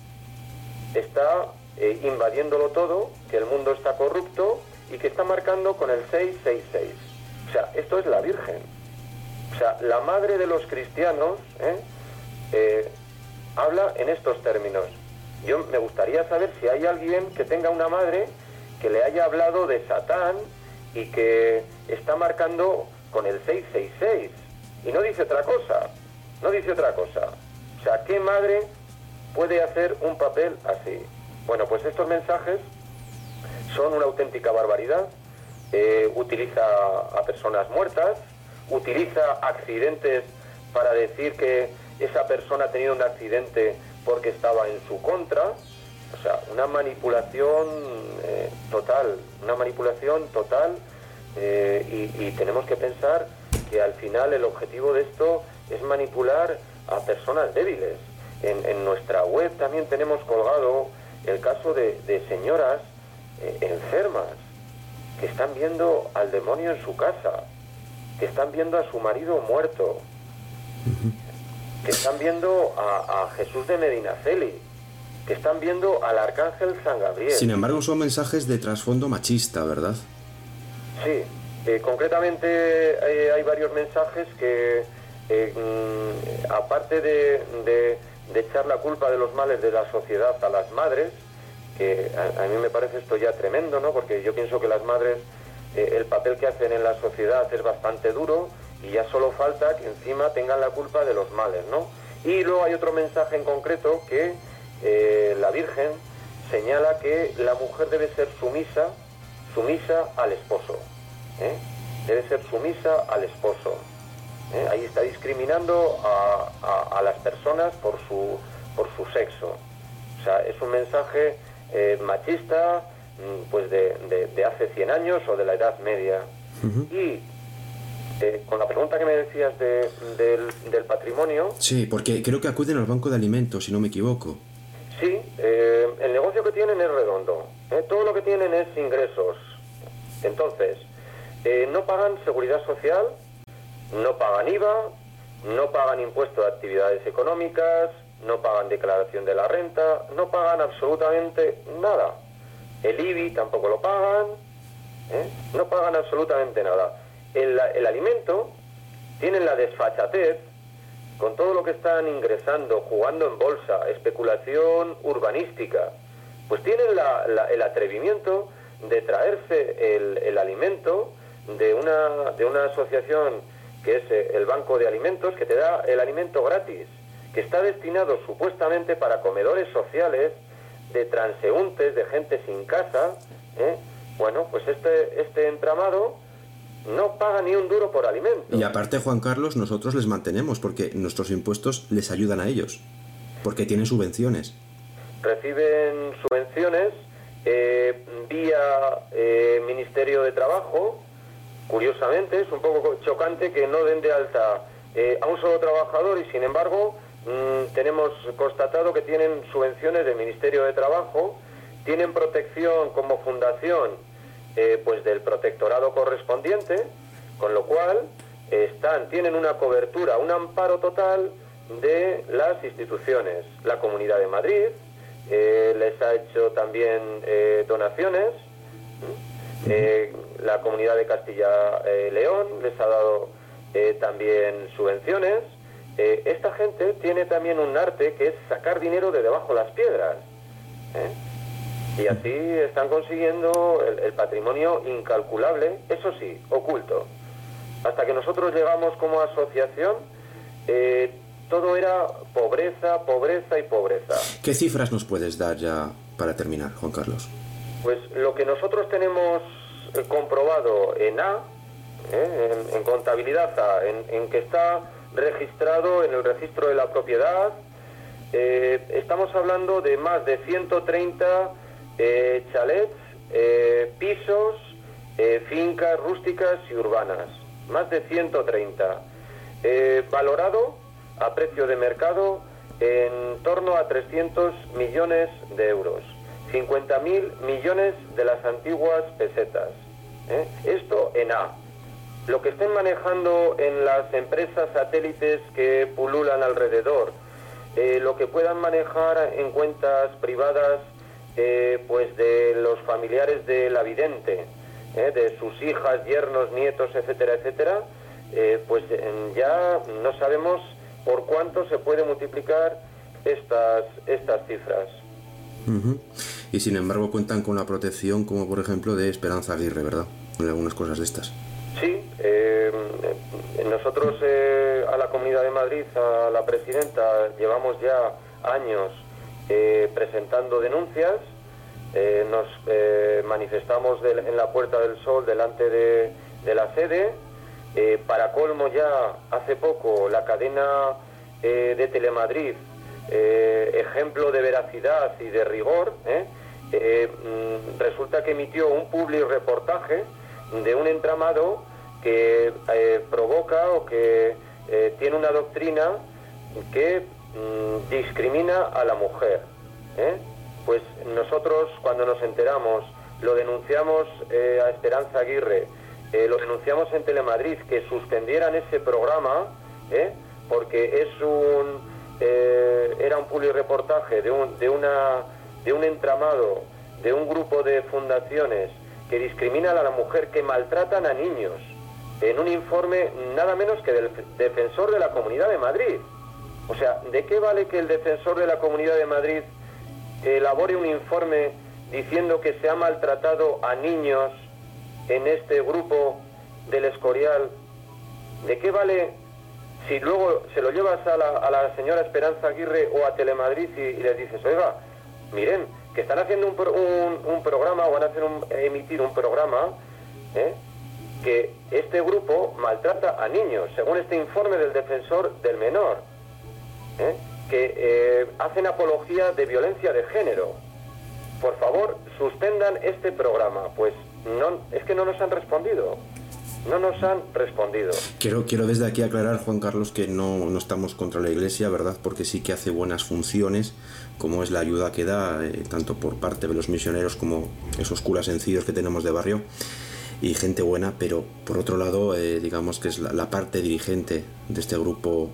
está eh, invadiéndolo todo, que el mundo está corrupto y que está marcando con el seis seis seis. O sea, esto es la Virgen. O sea, la madre de los cristianos ¿eh? Eh, habla en estos términos. Yo me gustaría saber si hay alguien que tenga una madre que le haya hablado de Satán y que está marcando con el seis seis seis, y no dice otra cosa, no dice otra cosa. O sea, ¿qué madre puede hacer un papel así? Bueno, pues estos mensajes son una auténtica barbaridad. Eh, utiliza a personas muertas, utiliza accidentes para decir que esa persona ha tenido un accidente porque estaba en su contra. O sea, una manipulación eh, total, una manipulación total. Eh, y, y tenemos que pensar que al final el objetivo de esto es manipular a personas débiles. En, en nuestra web también tenemos colgado el caso de, de señoras eh, enfermas que están viendo al demonio en su casa, que están viendo a su marido muerto, que están viendo a, a Jesús de Medinaceli, que están viendo al arcángel San Gabriel. Sin embargo, son mensajes de trasfondo machista, ¿verdad? Sí, eh, concretamente eh, hay varios mensajes que, eh, mm, aparte de, de, de echar la culpa de los males de la sociedad a las madres, que a, a mí me parece esto ya tremendo, ¿no? Porque yo pienso que las madres, eh, el papel que hacen en la sociedad es bastante duro y ya solo falta que encima tengan la culpa de los males, ¿no? Y luego hay otro mensaje en concreto que eh, la Virgen señala que la mujer debe ser sumisa, sumisa al esposo, ¿eh? Debe ser sumisa al esposo. ¿eh? Ahí está discriminando a, a, a las personas por su, por su sexo. O sea, es un mensaje eh, machista, pues de, de, de hace cien años o de la Edad Media. Uh-huh. Y eh, con la pregunta que me decías de, del, del patrimonio... Sí, porque creo que acuden al banco de alimentos, si no me equivoco. Sí, eh, el negocio que tienen es redondo. ¿eh? Todo lo que tienen es ingresos. Entonces, eh, no pagan seguridad social, no pagan I V A, no pagan impuesto de actividades económicas, no pagan declaración de la renta, no pagan absolutamente nada. El I B I tampoco lo pagan, ¿eh? no pagan absolutamente nada. El, el alimento, tienen la desfachatez, con todo lo que están ingresando, jugando en bolsa, especulación urbanística, pues tienen la, la, el atrevimiento de traerse el, el alimento de una, de una asociación que es el Banco de Alimentos, que te da el alimento gratis, que está destinado supuestamente para comedores sociales, de transeúntes, de gente sin casa, ¿eh? Bueno, pues este, este entramado no paga ni un duro por alimentos. Y aparte, Juan Carlos, nosotros les mantenemos porque nuestros impuestos les ayudan a ellos, porque tienen subvenciones. Reciben subvenciones eh, vía eh, Ministerio de Trabajo. Curiosamente, es un poco chocante que no den de alta eh, a un solo trabajador y, sin embargo, mmm, tenemos constatado que tienen subvenciones del Ministerio de Trabajo, tienen protección como fundación eh, pues del protectorado correspondiente, con lo cual eh, están, tienen una cobertura, un amparo total de las instituciones. La Comunidad de Madrid eh, les ha hecho también eh, donaciones, eh, la Comunidad de Castilla-León eh, les ha dado eh, también subvenciones. Eh, esta gente tiene también un arte que es sacar dinero de debajo de las piedras, ¿eh? Y así están consiguiendo el, el patrimonio incalculable, eso sí, oculto. Hasta que nosotros llegamos como asociación, eh, todo era pobreza, pobreza y pobreza. ¿Qué cifras nos puedes dar ya para terminar, Juan Carlos? Pues lo que nosotros tenemos eh, comprobado en A, eh, en, en contabilidad A, en, en que está registrado en el registro de la propiedad, eh, estamos hablando de más de ciento treinta eh, chalets, eh, pisos, eh, fincas rústicas y urbanas, más de ciento treinta, eh, valorado a precio de mercado en torno a trescientos millones de euros, cincuenta mil millones de las antiguas pesetas, ¿eh? Esto en A. Lo que estén manejando en las empresas satélites que pululan alrededor, eh, lo que puedan manejar en cuentas privadas eh, pues de los familiares de la vidente, eh, de sus hijas, yernos, nietos, etcétera, etcétera, eh, pues eh, ya no sabemos por cuánto se puede multiplicar estas, estas cifras. Uh-huh. Y sin embargo cuentan con la protección, como por ejemplo de Esperanza Aguirre, ¿verdad? En algunas cosas de estas. Sí, eh, nosotros eh, a la Comunidad de Madrid, a la presidenta, llevamos ya años eh, presentando denuncias, eh, nos eh, manifestamos de, en la Puerta del Sol delante de, de la sede, eh, para colmo ya hace poco la cadena eh, de Telemadrid, eh, ejemplo de veracidad y de rigor, eh, eh, resulta que emitió un public reportaje de un entramado que eh, provoca o que eh, tiene una doctrina que mm, discrimina a la mujer, ¿eh? Pues nosotros, cuando nos enteramos lo denunciamos eh, a Esperanza Aguirre, eh, lo denunciamos en Telemadrid, que suspendieran ese programa, ¿eh? porque es un eh, era un publireportaje de un, de, una, de un entramado, de un grupo de fundaciones que discriminan a la mujer, que maltratan a niños, en un informe nada menos que del Defensor de la Comunidad de Madrid. O sea, ¿de qué vale que el Defensor de la Comunidad de Madrid elabore un informe diciendo que se ha maltratado a niños en este grupo del Escorial? ¿De qué vale si luego se lo llevas a la, a la señora Esperanza Aguirre o a Telemadrid y, y les dices, oiga, miren, que están haciendo un, un, un programa o van a hacer un, emitir un programa, ¿eh? que este grupo maltrata a niños, según este informe del Defensor del Menor, ¿eh? que eh, hacen apología de violencia de género? Por favor, suspendan este programa. Pues no, es que no nos han respondido. No nos han respondido. Quiero, quiero desde aquí aclarar, Juan Carlos, que no, no estamos contra la Iglesia, ¿verdad? Porque sí que hace buenas funciones, como es la ayuda que da, eh, tanto por parte de los misioneros como esos curas sencillos que tenemos de barrio, y gente buena, pero por otro lado, eh, digamos que es la, la parte dirigente de este grupo,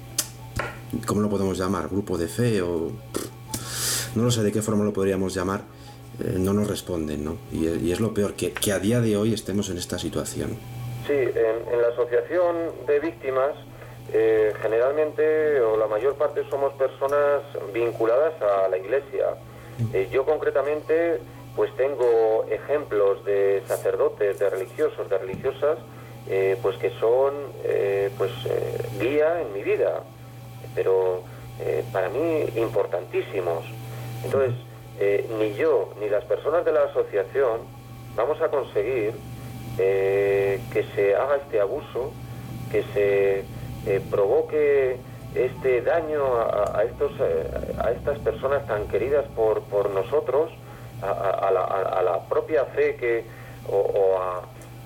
¿cómo lo podemos llamar? ¿Grupo de fe? O no lo sé de qué forma lo podríamos llamar. Eh, no nos responden, ¿no? Y, y es lo peor, que, que a día de hoy estemos en esta situación. Sí, en, en la asociación de víctimas, eh, generalmente, o la mayor parte, somos personas vinculadas a la Iglesia. Eh, yo concretamente, pues tengo ejemplos de sacerdotes, de religiosos, de religiosas, eh, pues que son, eh, pues, eh, guía en mi vida, pero eh, para mí importantísimos. Entonces, eh, ni yo, ni las personas de la asociación vamos a conseguir Eh, que se haga este abuso, que se eh, provoque este daño a, a estos eh, a estas personas tan queridas por, por nosotros, a, a, la, a la propia fe que o, o a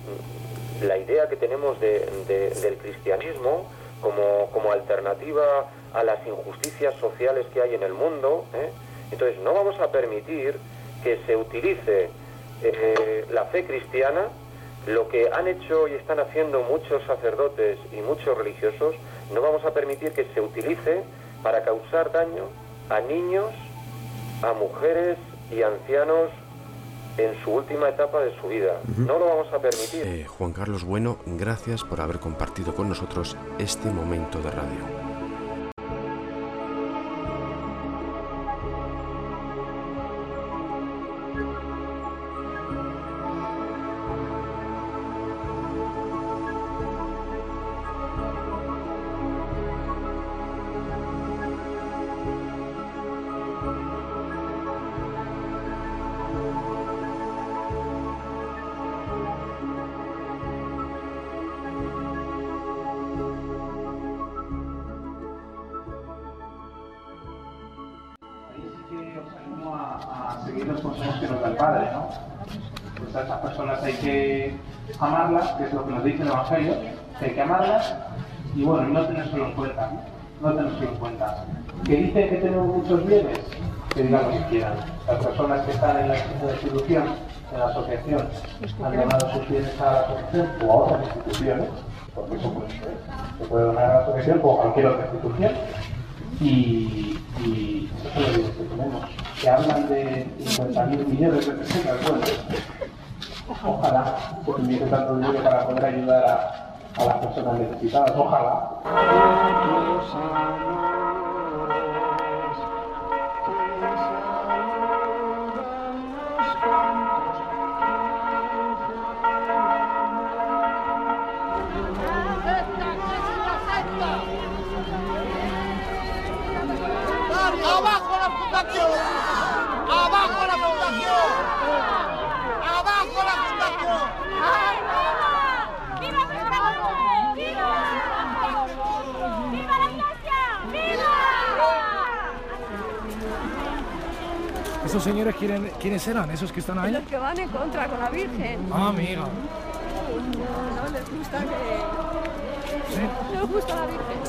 la idea que tenemos de, de, del cristianismo como, como alternativa a las injusticias sociales que hay en el mundo, ¿eh? Entonces no vamos a permitir que se utilice eh, la fe cristiana. Lo que han hecho y están haciendo muchos sacerdotes y muchos religiosos, no vamos a permitir que se utilice para causar daño a niños, a mujeres y ancianos en su última etapa de su vida. Uh-huh. No lo vamos a permitir. Eh, Juan Carlos Bueno, gracias por haber compartido con nosotros este momento de radio. Amarlas, que es lo que nos dice el Evangelio, que hay que amarlas y bueno, no tenérselo en cuenta, no tenérselo en cuenta. Que dice que tenemos muchos bienes, que digan lo que quieran. Las personas que están en la institución, en la asociación, han donado sus bienes a la asociación o a otras instituciones, porque eso puede ser, se puede donar a la asociación o a cualquier otra institución, y, y esos son los bienes que tenemos. Que hablan de cincuenta mil millones de personas, bueno, ojalá que tuviese tanto dinero para poder ayudar a, a las personas necesitadas, ojalá. ¡Abajo la fundación! ¡Abajo la fundación! ¡Abajo la fundación! ¡Viva! ¡Viva Mondragón! ¡Viva! ¡Viva la iglesia! ¡Viva! ¿Esos señores quieren, quiénes serán? ¿Esos que están ahí? Los que van en contra con la Virgen. Ah, amiga. No, no les gusta que... ¿Sí? No les gusta la Virgen.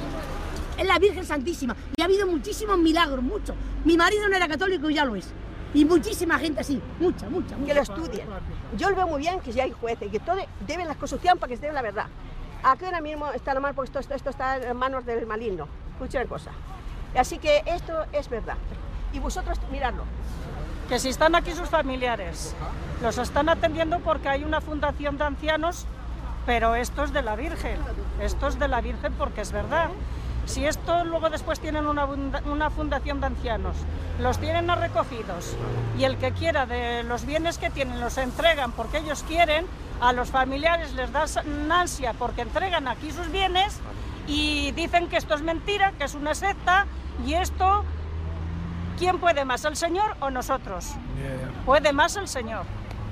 Es la Virgen Santísima y ha habido muchísimos milagros, muchos. Mi marido no era católico y ya lo es. Y muchísima gente así, mucha, mucha, mucha. Que lo estudien. Yo lo veo muy bien que si hay jueces, que todo deben la Constitución para que se dé la verdad. Aquí ahora mismo está lo mal porque esto, esto, esto está en manos del maligno. Escuchen cosa. Así que esto es verdad. Y vosotros miradlo. Que si están aquí sus familiares, los están atendiendo porque hay una fundación de ancianos, pero esto es de la Virgen. Esto es de la Virgen porque es verdad. Si esto luego después tienen una, una fundación de ancianos, los tienen recogidos y el que quiera de los bienes que tienen los entregan porque ellos quieren, a los familiares les da ansia porque entregan aquí sus bienes y dicen que esto es mentira, que es una secta y esto, ¿quién puede más, el Señor o nosotros? Puede más el Señor.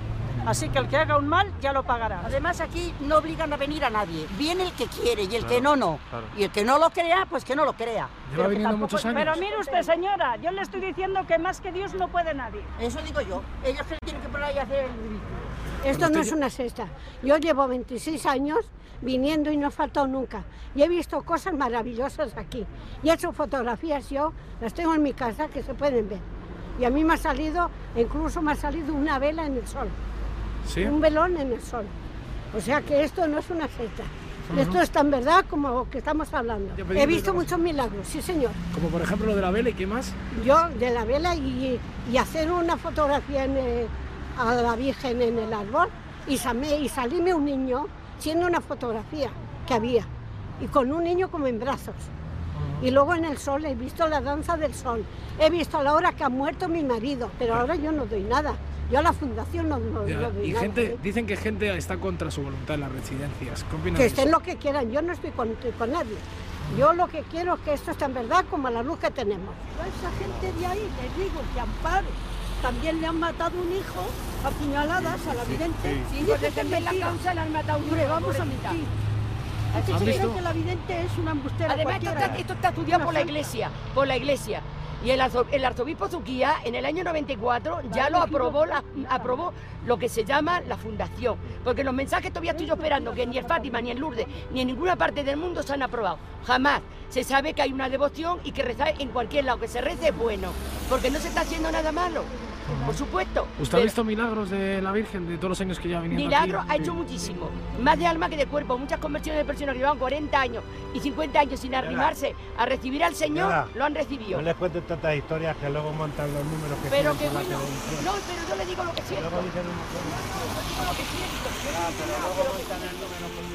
Así que el que haga un mal ya lo pagará. Además aquí no obligan a venir a nadie. Viene el que quiere y el Claro, que no, no. claro. Y el que no lo crea, pues que no lo crea. Lleva viniendo muchos años. Pero mire usted, señora, yo le estoy diciendo que más que Dios no puede nadie. Eso digo yo. Ellos se tienen que poner ahí a hacer el ridículo. Esto no es una secta. Yo llevo veintiséis años viniendo y no he faltado nunca. Y he visto cosas maravillosas aquí. Y he hecho fotografías yo, las tengo en mi casa que se pueden ver. Y a mí me ha salido, incluso me ha salido una vela en el sol. ¿Sí? Un velón en el sol. O sea que esto no es una secta. Uh-huh. Esto es tan verdad como que estamos hablando. He visto muchos milagros, sí señor. Como por ejemplo lo de la vela y qué más. Yo de la vela y, y hacer una fotografía en el, a la Virgen en el árbol y, salme, y salíme un niño siendo una fotografía que había y con un niño como en brazos. Uh-huh. Y luego en el sol he visto la danza del sol. He visto a la hora que ha muerto mi marido, pero ahora yo no doy nada. Yo a la fundación no, no, Ya, no doy y nada. gente, ¿eh? dicen que gente está contra su voluntad en las residencias. ¿Qué opinas Que de estén eso? lo que quieran, yo no estoy con, con nadie. Yo lo que quiero es que esto esté en verdad como la luz que tenemos. A esa gente de ahí les digo que ampare. También le han matado un hijo a puñaladas a la vidente. Sí, sí. Y Pues dice que esa es es la mentira. causa, le han matado un Hombre, hijo, vamos a pobrecita. mentir. ¿Has Entonces visto? creo que la vidente es una embustera Además, esto cualquiera. está, esto está estudiado por la iglesia, por la iglesia. Y el, arzo, el arzobispo Zuquía en el año noventa y cuatro ya lo aprobó, la, aprobó lo que se llama la fundación. Porque los mensajes todavía estoy yo esperando que ni en Fátima, ni en Lourdes, ni en ninguna parte del mundo se han aprobado. Jamás. Se sabe que hay una devoción y que rezar en cualquier lado que se rece es bueno. Porque no se está haciendo nada malo. Por supuesto. ¿Usted Pero ha visto milagros de la Virgen de todos los años que lleva viniendo Milagro aquí? ha hecho Sí. muchísimo. Más de alma que de cuerpo. Muchas conversiones de personas que llevan cuarenta años y cincuenta años sin arrimarse a recibir al Señor, Señora, lo han recibido. No les cuenten tantas historias que luego montan los números que Pero tienen que por la bueno, televisión. no, pero yo le digo lo que siento. Luego dicen un- Yo digo lo que siento. Yo no Ah, digo pero nada, luego pero que montan el número por-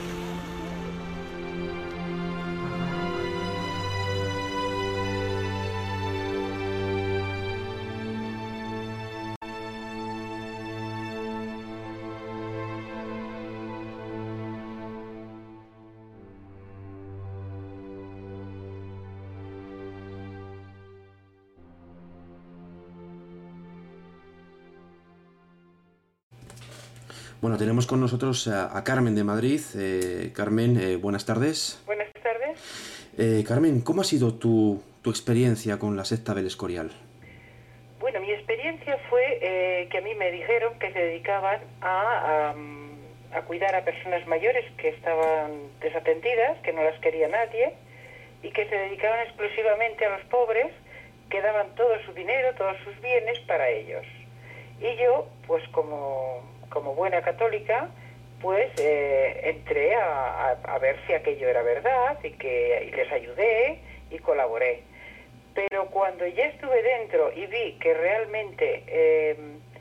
Bueno, tenemos con nosotros a, a Carmen de Madrid. Eh, Carmen, eh, buenas tardes. Buenas tardes. Eh, Carmen, ¿cómo ha sido tu, tu experiencia con la secta del Escorial? Bueno, mi experiencia fue eh, que a mí me dijeron que se dedicaban a, a, a cuidar a personas mayores que estaban desatendidas, que no las quería nadie, y que se dedicaban exclusivamente a los pobres, que daban todo su dinero, todos sus bienes para ellos. Y yo, pues como, como buena católica, pues eh, entré a, a, a ver si aquello era verdad y, que, y les ayudé y colaboré. Pero cuando ya estuve dentro y vi que realmente eh,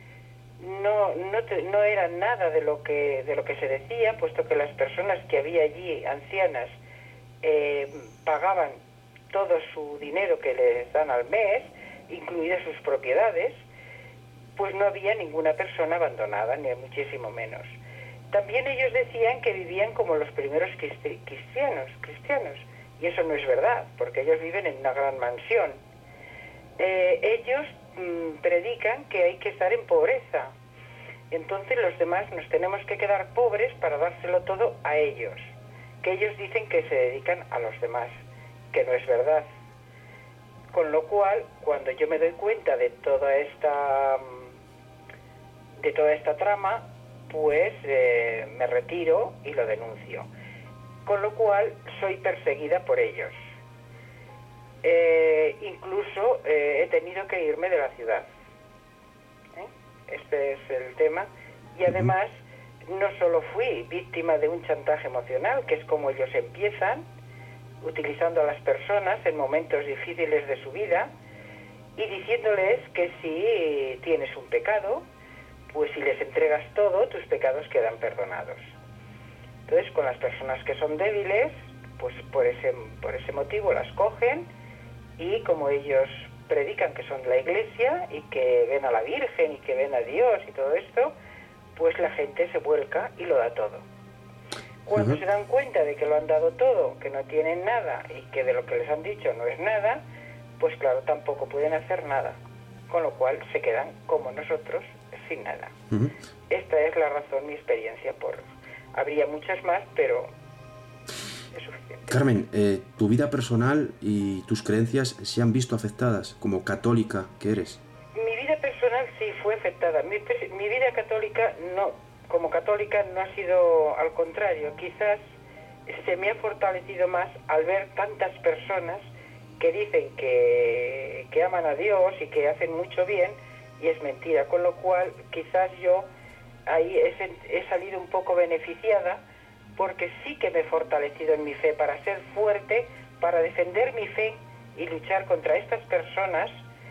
no, no, te, no era nada de lo, que, de lo que se decía, puesto que las personas que había allí, ancianas, eh, pagaban todo su dinero que les dan al mes, incluidas sus propiedades, pues no había ninguna persona abandonada, ni muchísimo menos. También ellos decían que vivían como los primeros cristi- cristianos, cristianos, y eso no es verdad, porque ellos viven en una gran mansión. Eh, ellos mmm, predican que hay que estar en pobreza, entonces los demás nos tenemos que quedar pobres para dárselo todo a ellos, que ellos dicen que se dedican a los demás, que no es verdad. Con lo cual, cuando yo me doy cuenta de toda esta de toda esta trama, pues eh, me retiro y lo denuncio. Con lo cual, soy perseguida por ellos. Eh, incluso eh, he tenido que irme de la ciudad. este es el tema. Y además, no solo fui víctima de un chantaje emocional, que es como ellos empiezan, utilizando a las personas en momentos difíciles de su vida y diciéndoles que si tienes un pecado, pues si les entregas todo, tus pecados quedan perdonados. Entonces, con las personas que son débiles, pues por ese, por ese motivo las cogen y como ellos predican que son de la Iglesia y que ven a la Virgen y que ven a Dios y todo esto, pues la gente se vuelca y lo da todo. Cuando uh-huh. se dan cuenta de que lo han dado todo, que no tienen nada y que de lo que les han dicho no es nada, pues claro, tampoco pueden hacer nada. Con lo cual se quedan como nosotros, sin nada. Uh-huh. Esta es la razón, mi experiencia. Por Habría muchas más, pero es suficiente. Carmen, eh, tu vida personal y tus creencias se han visto afectadas como católica que eres. Mi vida personal sí fue afectada. Mi, mi vida católica no... Como católica no ha sido al contrario, quizás se me ha fortalecido más al ver tantas personas que dicen que, que aman a Dios y que hacen mucho bien y es mentira, con lo cual quizás yo ahí he, he salido un poco beneficiada porque sí que me he fortalecido en mi fe para ser fuerte, para defender mi fe y luchar contra estas personas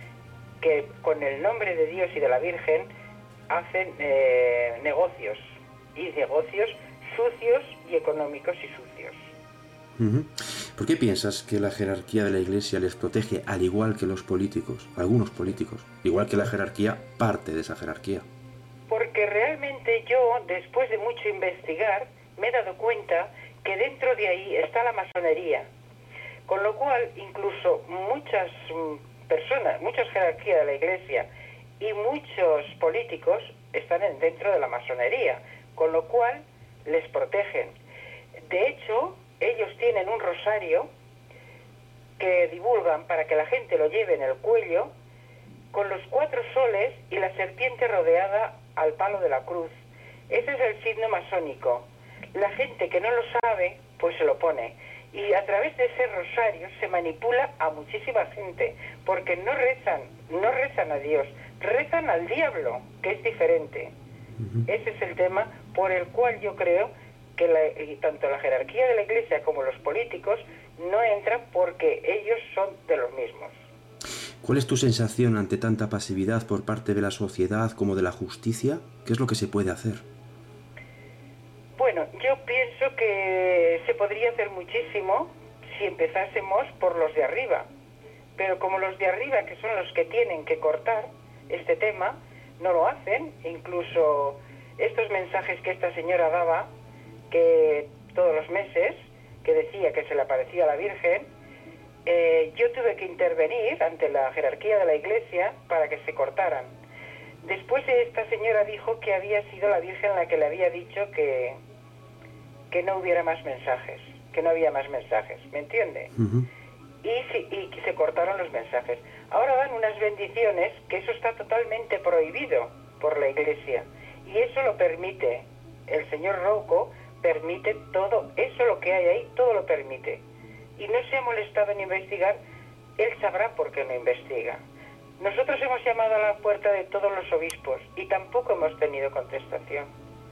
que con el nombre de Dios y de la Virgen hacen eh, negocios, y negocios sucios y económicos y sucios. Uh-huh. ¿Por qué piensas que la jerarquía de la Iglesia les protege al igual que los políticos, algunos políticos, igual que la jerarquía, parte de esa jerarquía? Porque realmente yo, después de mucho investigar, me he dado cuenta que dentro de ahí está la masonería, con lo cual incluso muchas personas, muchas jerarquías de la Iglesia y muchos políticos están dentro de la masonería, con lo cual les protegen. De hecho, ellos tienen un rosario que divulgan para que la gente lo lleve en el cuello, con los cuatro soles y la serpiente rodeada al palo de la cruz. Ese es el signo masónico. La gente que no lo sabe, pues se lo pone. Y a través de ese rosario se manipula a muchísima gente, porque no rezan, no rezan a Dios, rezan al diablo, que es diferente. Uh-huh. Ese es el tema por el cual yo creo que la, tanto la jerarquía de la Iglesia como los políticos no entran porque ellos son de los mismos. ¿Cuál es tu sensación ante tanta pasividad por parte de la sociedad como de la justicia? ¿Qué es lo que se puede hacer? Bueno, yo pienso que se podría hacer muchísimo si empezásemos por los de arriba. Pero como los de arriba, que son los que tienen que cortar este tema, no lo hacen. Incluso estos mensajes que esta señora daba, que todos los meses, que decía que se le aparecía a la Virgen, eh, yo tuve que intervenir ante la jerarquía de la Iglesia para que se cortaran. Después esta señora dijo que había sido la Virgen la que le había dicho que, que no hubiera más mensajes, que no había más mensajes, ¿me entiende? Uh-huh. Y, sí, y se cortaron los mensajes. Ahora dan unas bendiciones que eso está totalmente prohibido por la Iglesia. Y eso lo permite, el señor Rouco permite todo, eso lo que hay ahí, todo lo permite. Y no se ha molestado en investigar, él sabrá por qué no investiga. Nosotros hemos llamado a la puerta de todos los obispos y tampoco hemos tenido contestación.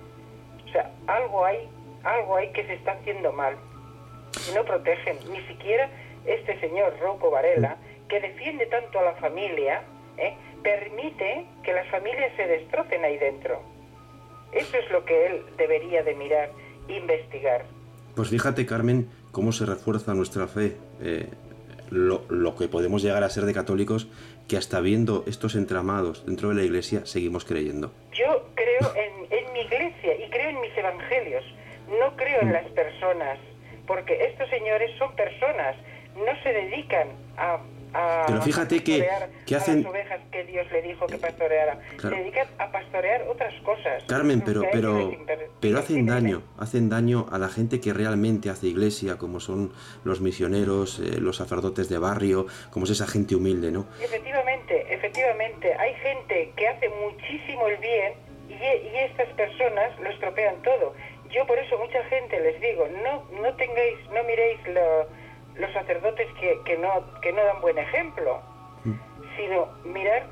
O sea, algo hay, algo hay que se está haciendo mal. Y no protegen, ni siquiera este señor Rouco Varela, que defiende tanto a la familia, ¿eh? permite que las familias se destrocen ahí dentro. Eso es lo que él debería de mirar, investigar. Pues fíjate, Carmen, cómo se refuerza nuestra fe, eh, lo, lo que podemos llegar a ser de católicos, que hasta viendo estos entramados dentro de la Iglesia seguimos creyendo. Yo creo en, en mi Iglesia y creo en mis evangelios, no creo en las personas, porque estos señores son personas, no se dedican a... A, pero fíjate que, que hacen a las ovejas que Dios le dijo que pastoreara, claro. Se dedican a pastorear otras cosas. Carmen, pero pero pero hacen daño, hacen daño a la gente que realmente hace iglesia, como son los misioneros, eh, los sacerdotes de barrio, como es esa gente humilde, ¿no? Efectivamente, efectivamente, hay gente que hace muchísimo el bien y, y estas personas lo estropean todo. Yo por eso mucha gente les digo, no no tengáis, no miréis lo los sacerdotes que, que, no, que no dan buen ejemplo, mm. sino mirar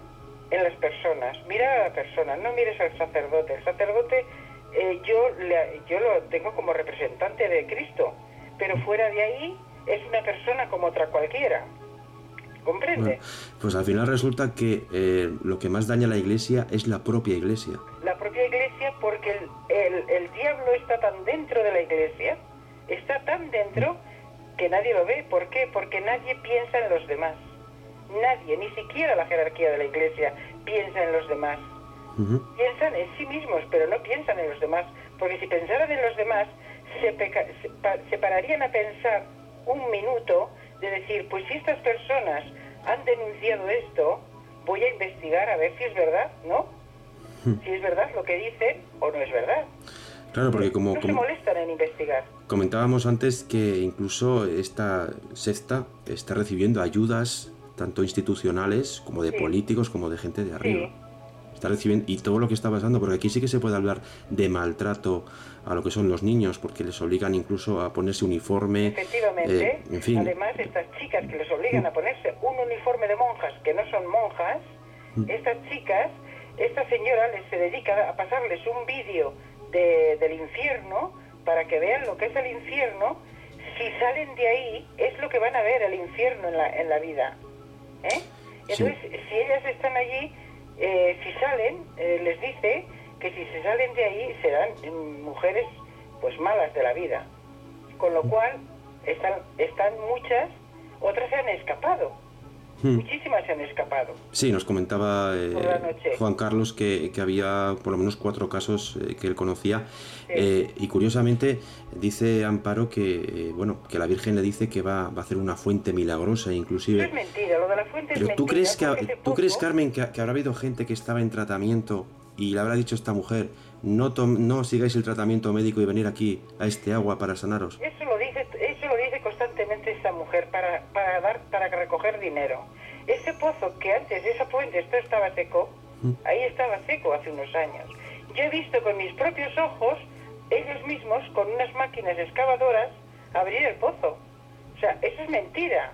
en las personas, mira a la persona, no mires al sacerdote. El sacerdote eh, yo, le, yo lo tengo como representante de Cristo, pero fuera de ahí es una persona como otra cualquiera. ¿Comprende? Bueno, pues al final resulta que eh, lo que más daña a la Iglesia es la propia Iglesia. La propia Iglesia, porque el, el, el diablo está tan dentro de la Iglesia, está tan dentro que nadie lo ve. ¿Por qué? Porque nadie piensa en los demás. Nadie, ni siquiera la jerarquía de la Iglesia piensa en los demás. Uh-huh. Piensan en sí mismos, pero no piensan en los demás, porque si pensaran en los demás, se, peca, se, pa, se pararían a pensar un minuto de decir, pues si estas personas han denunciado esto, voy a investigar a ver si es verdad, ¿no? Uh-huh. Si es verdad lo que dicen o no es verdad. Claro, porque como... No como... se molestan en investigar. Comentábamos antes que incluso esta secta está recibiendo ayudas tanto institucionales como de sí. políticos, como de gente de arriba. Sí. Está recibiendo, y todo lo que está pasando, porque aquí sí que se puede hablar de maltrato a lo que son los niños, porque les obligan incluso a ponerse uniforme. Efectivamente. Eh, en fin. Además, estas chicas que les obligan a ponerse un uniforme de monjas que no son monjas, mm. estas chicas, esta señora les se dedica a pasarles un vídeo de, del infierno para que vean lo que es el infierno. Si salen de ahí, es lo que van a ver, el infierno en la, en la vida. ¿Eh? Entonces, sí. si ellas están allí, eh, si salen, eh, les dice que si se salen de ahí serán eh, mujeres pues malas de la vida. Con lo cual, están, están muchas, otras se han escapado. Hmm. Muchísimas se han escapado. Sí, nos comentaba eh, Juan Carlos que, que había por lo menos cuatro casos eh, que él conocía. Sí. Eh, y curiosamente dice Amparo que eh, bueno que la Virgen le dice que va, va a hacer una fuente milagrosa inclusive. Eso es mentira, lo de la fuente Pero es ¿tú mentira. Crees que, ¿Tú crees, Carmen, que, que habrá habido gente que estaba en tratamiento y le habrá dicho esta mujer no, tom, no sigáis el tratamiento médico y venir aquí a este agua para sanaros? Eso lo dice, eso lo dice constantemente esta mujer para, para, dar, para recoger dinero. Ese pozo que antes, esa fuente, esto estaba seco, ¿Mm? ahí estaba seco hace unos años. Yo he visto con mis propios ojos, ellos mismos, con unas máquinas excavadoras, abrir el pozo. O sea, eso es mentira.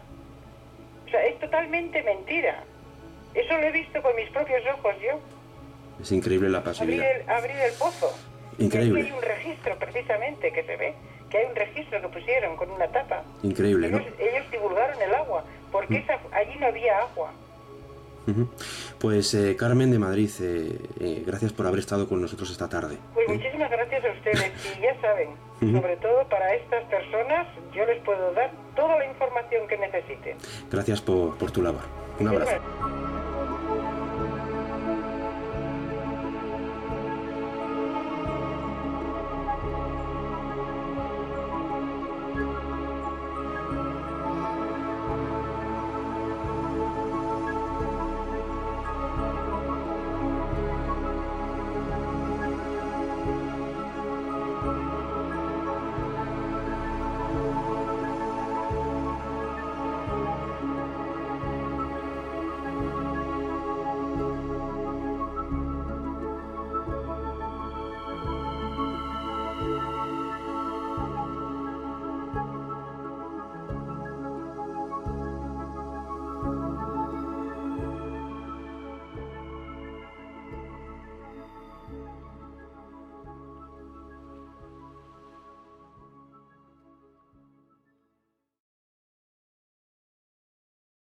O sea, es totalmente mentira. Eso lo he visto con mis propios ojos yo. Es increíble la pasividad. Abrir el, abrir el pozo. Increíble. Y aquí hay un registro, precisamente, que se ve, que hay un registro que pusieron con una tapa. Increíble, ellos, ¿no? Ellos divulgaron el agua, porque esa, allí no había agua. Uh-huh. Pues eh, Carmen de Madrid, eh, eh, gracias por haber estado con nosotros esta tarde. Pues ¿eh? muchísimas gracias a ustedes, y ya saben, uh-huh. sobre todo para estas personas, yo les puedo dar toda la información que necesiten. Gracias por, por tu labor. Un abrazo.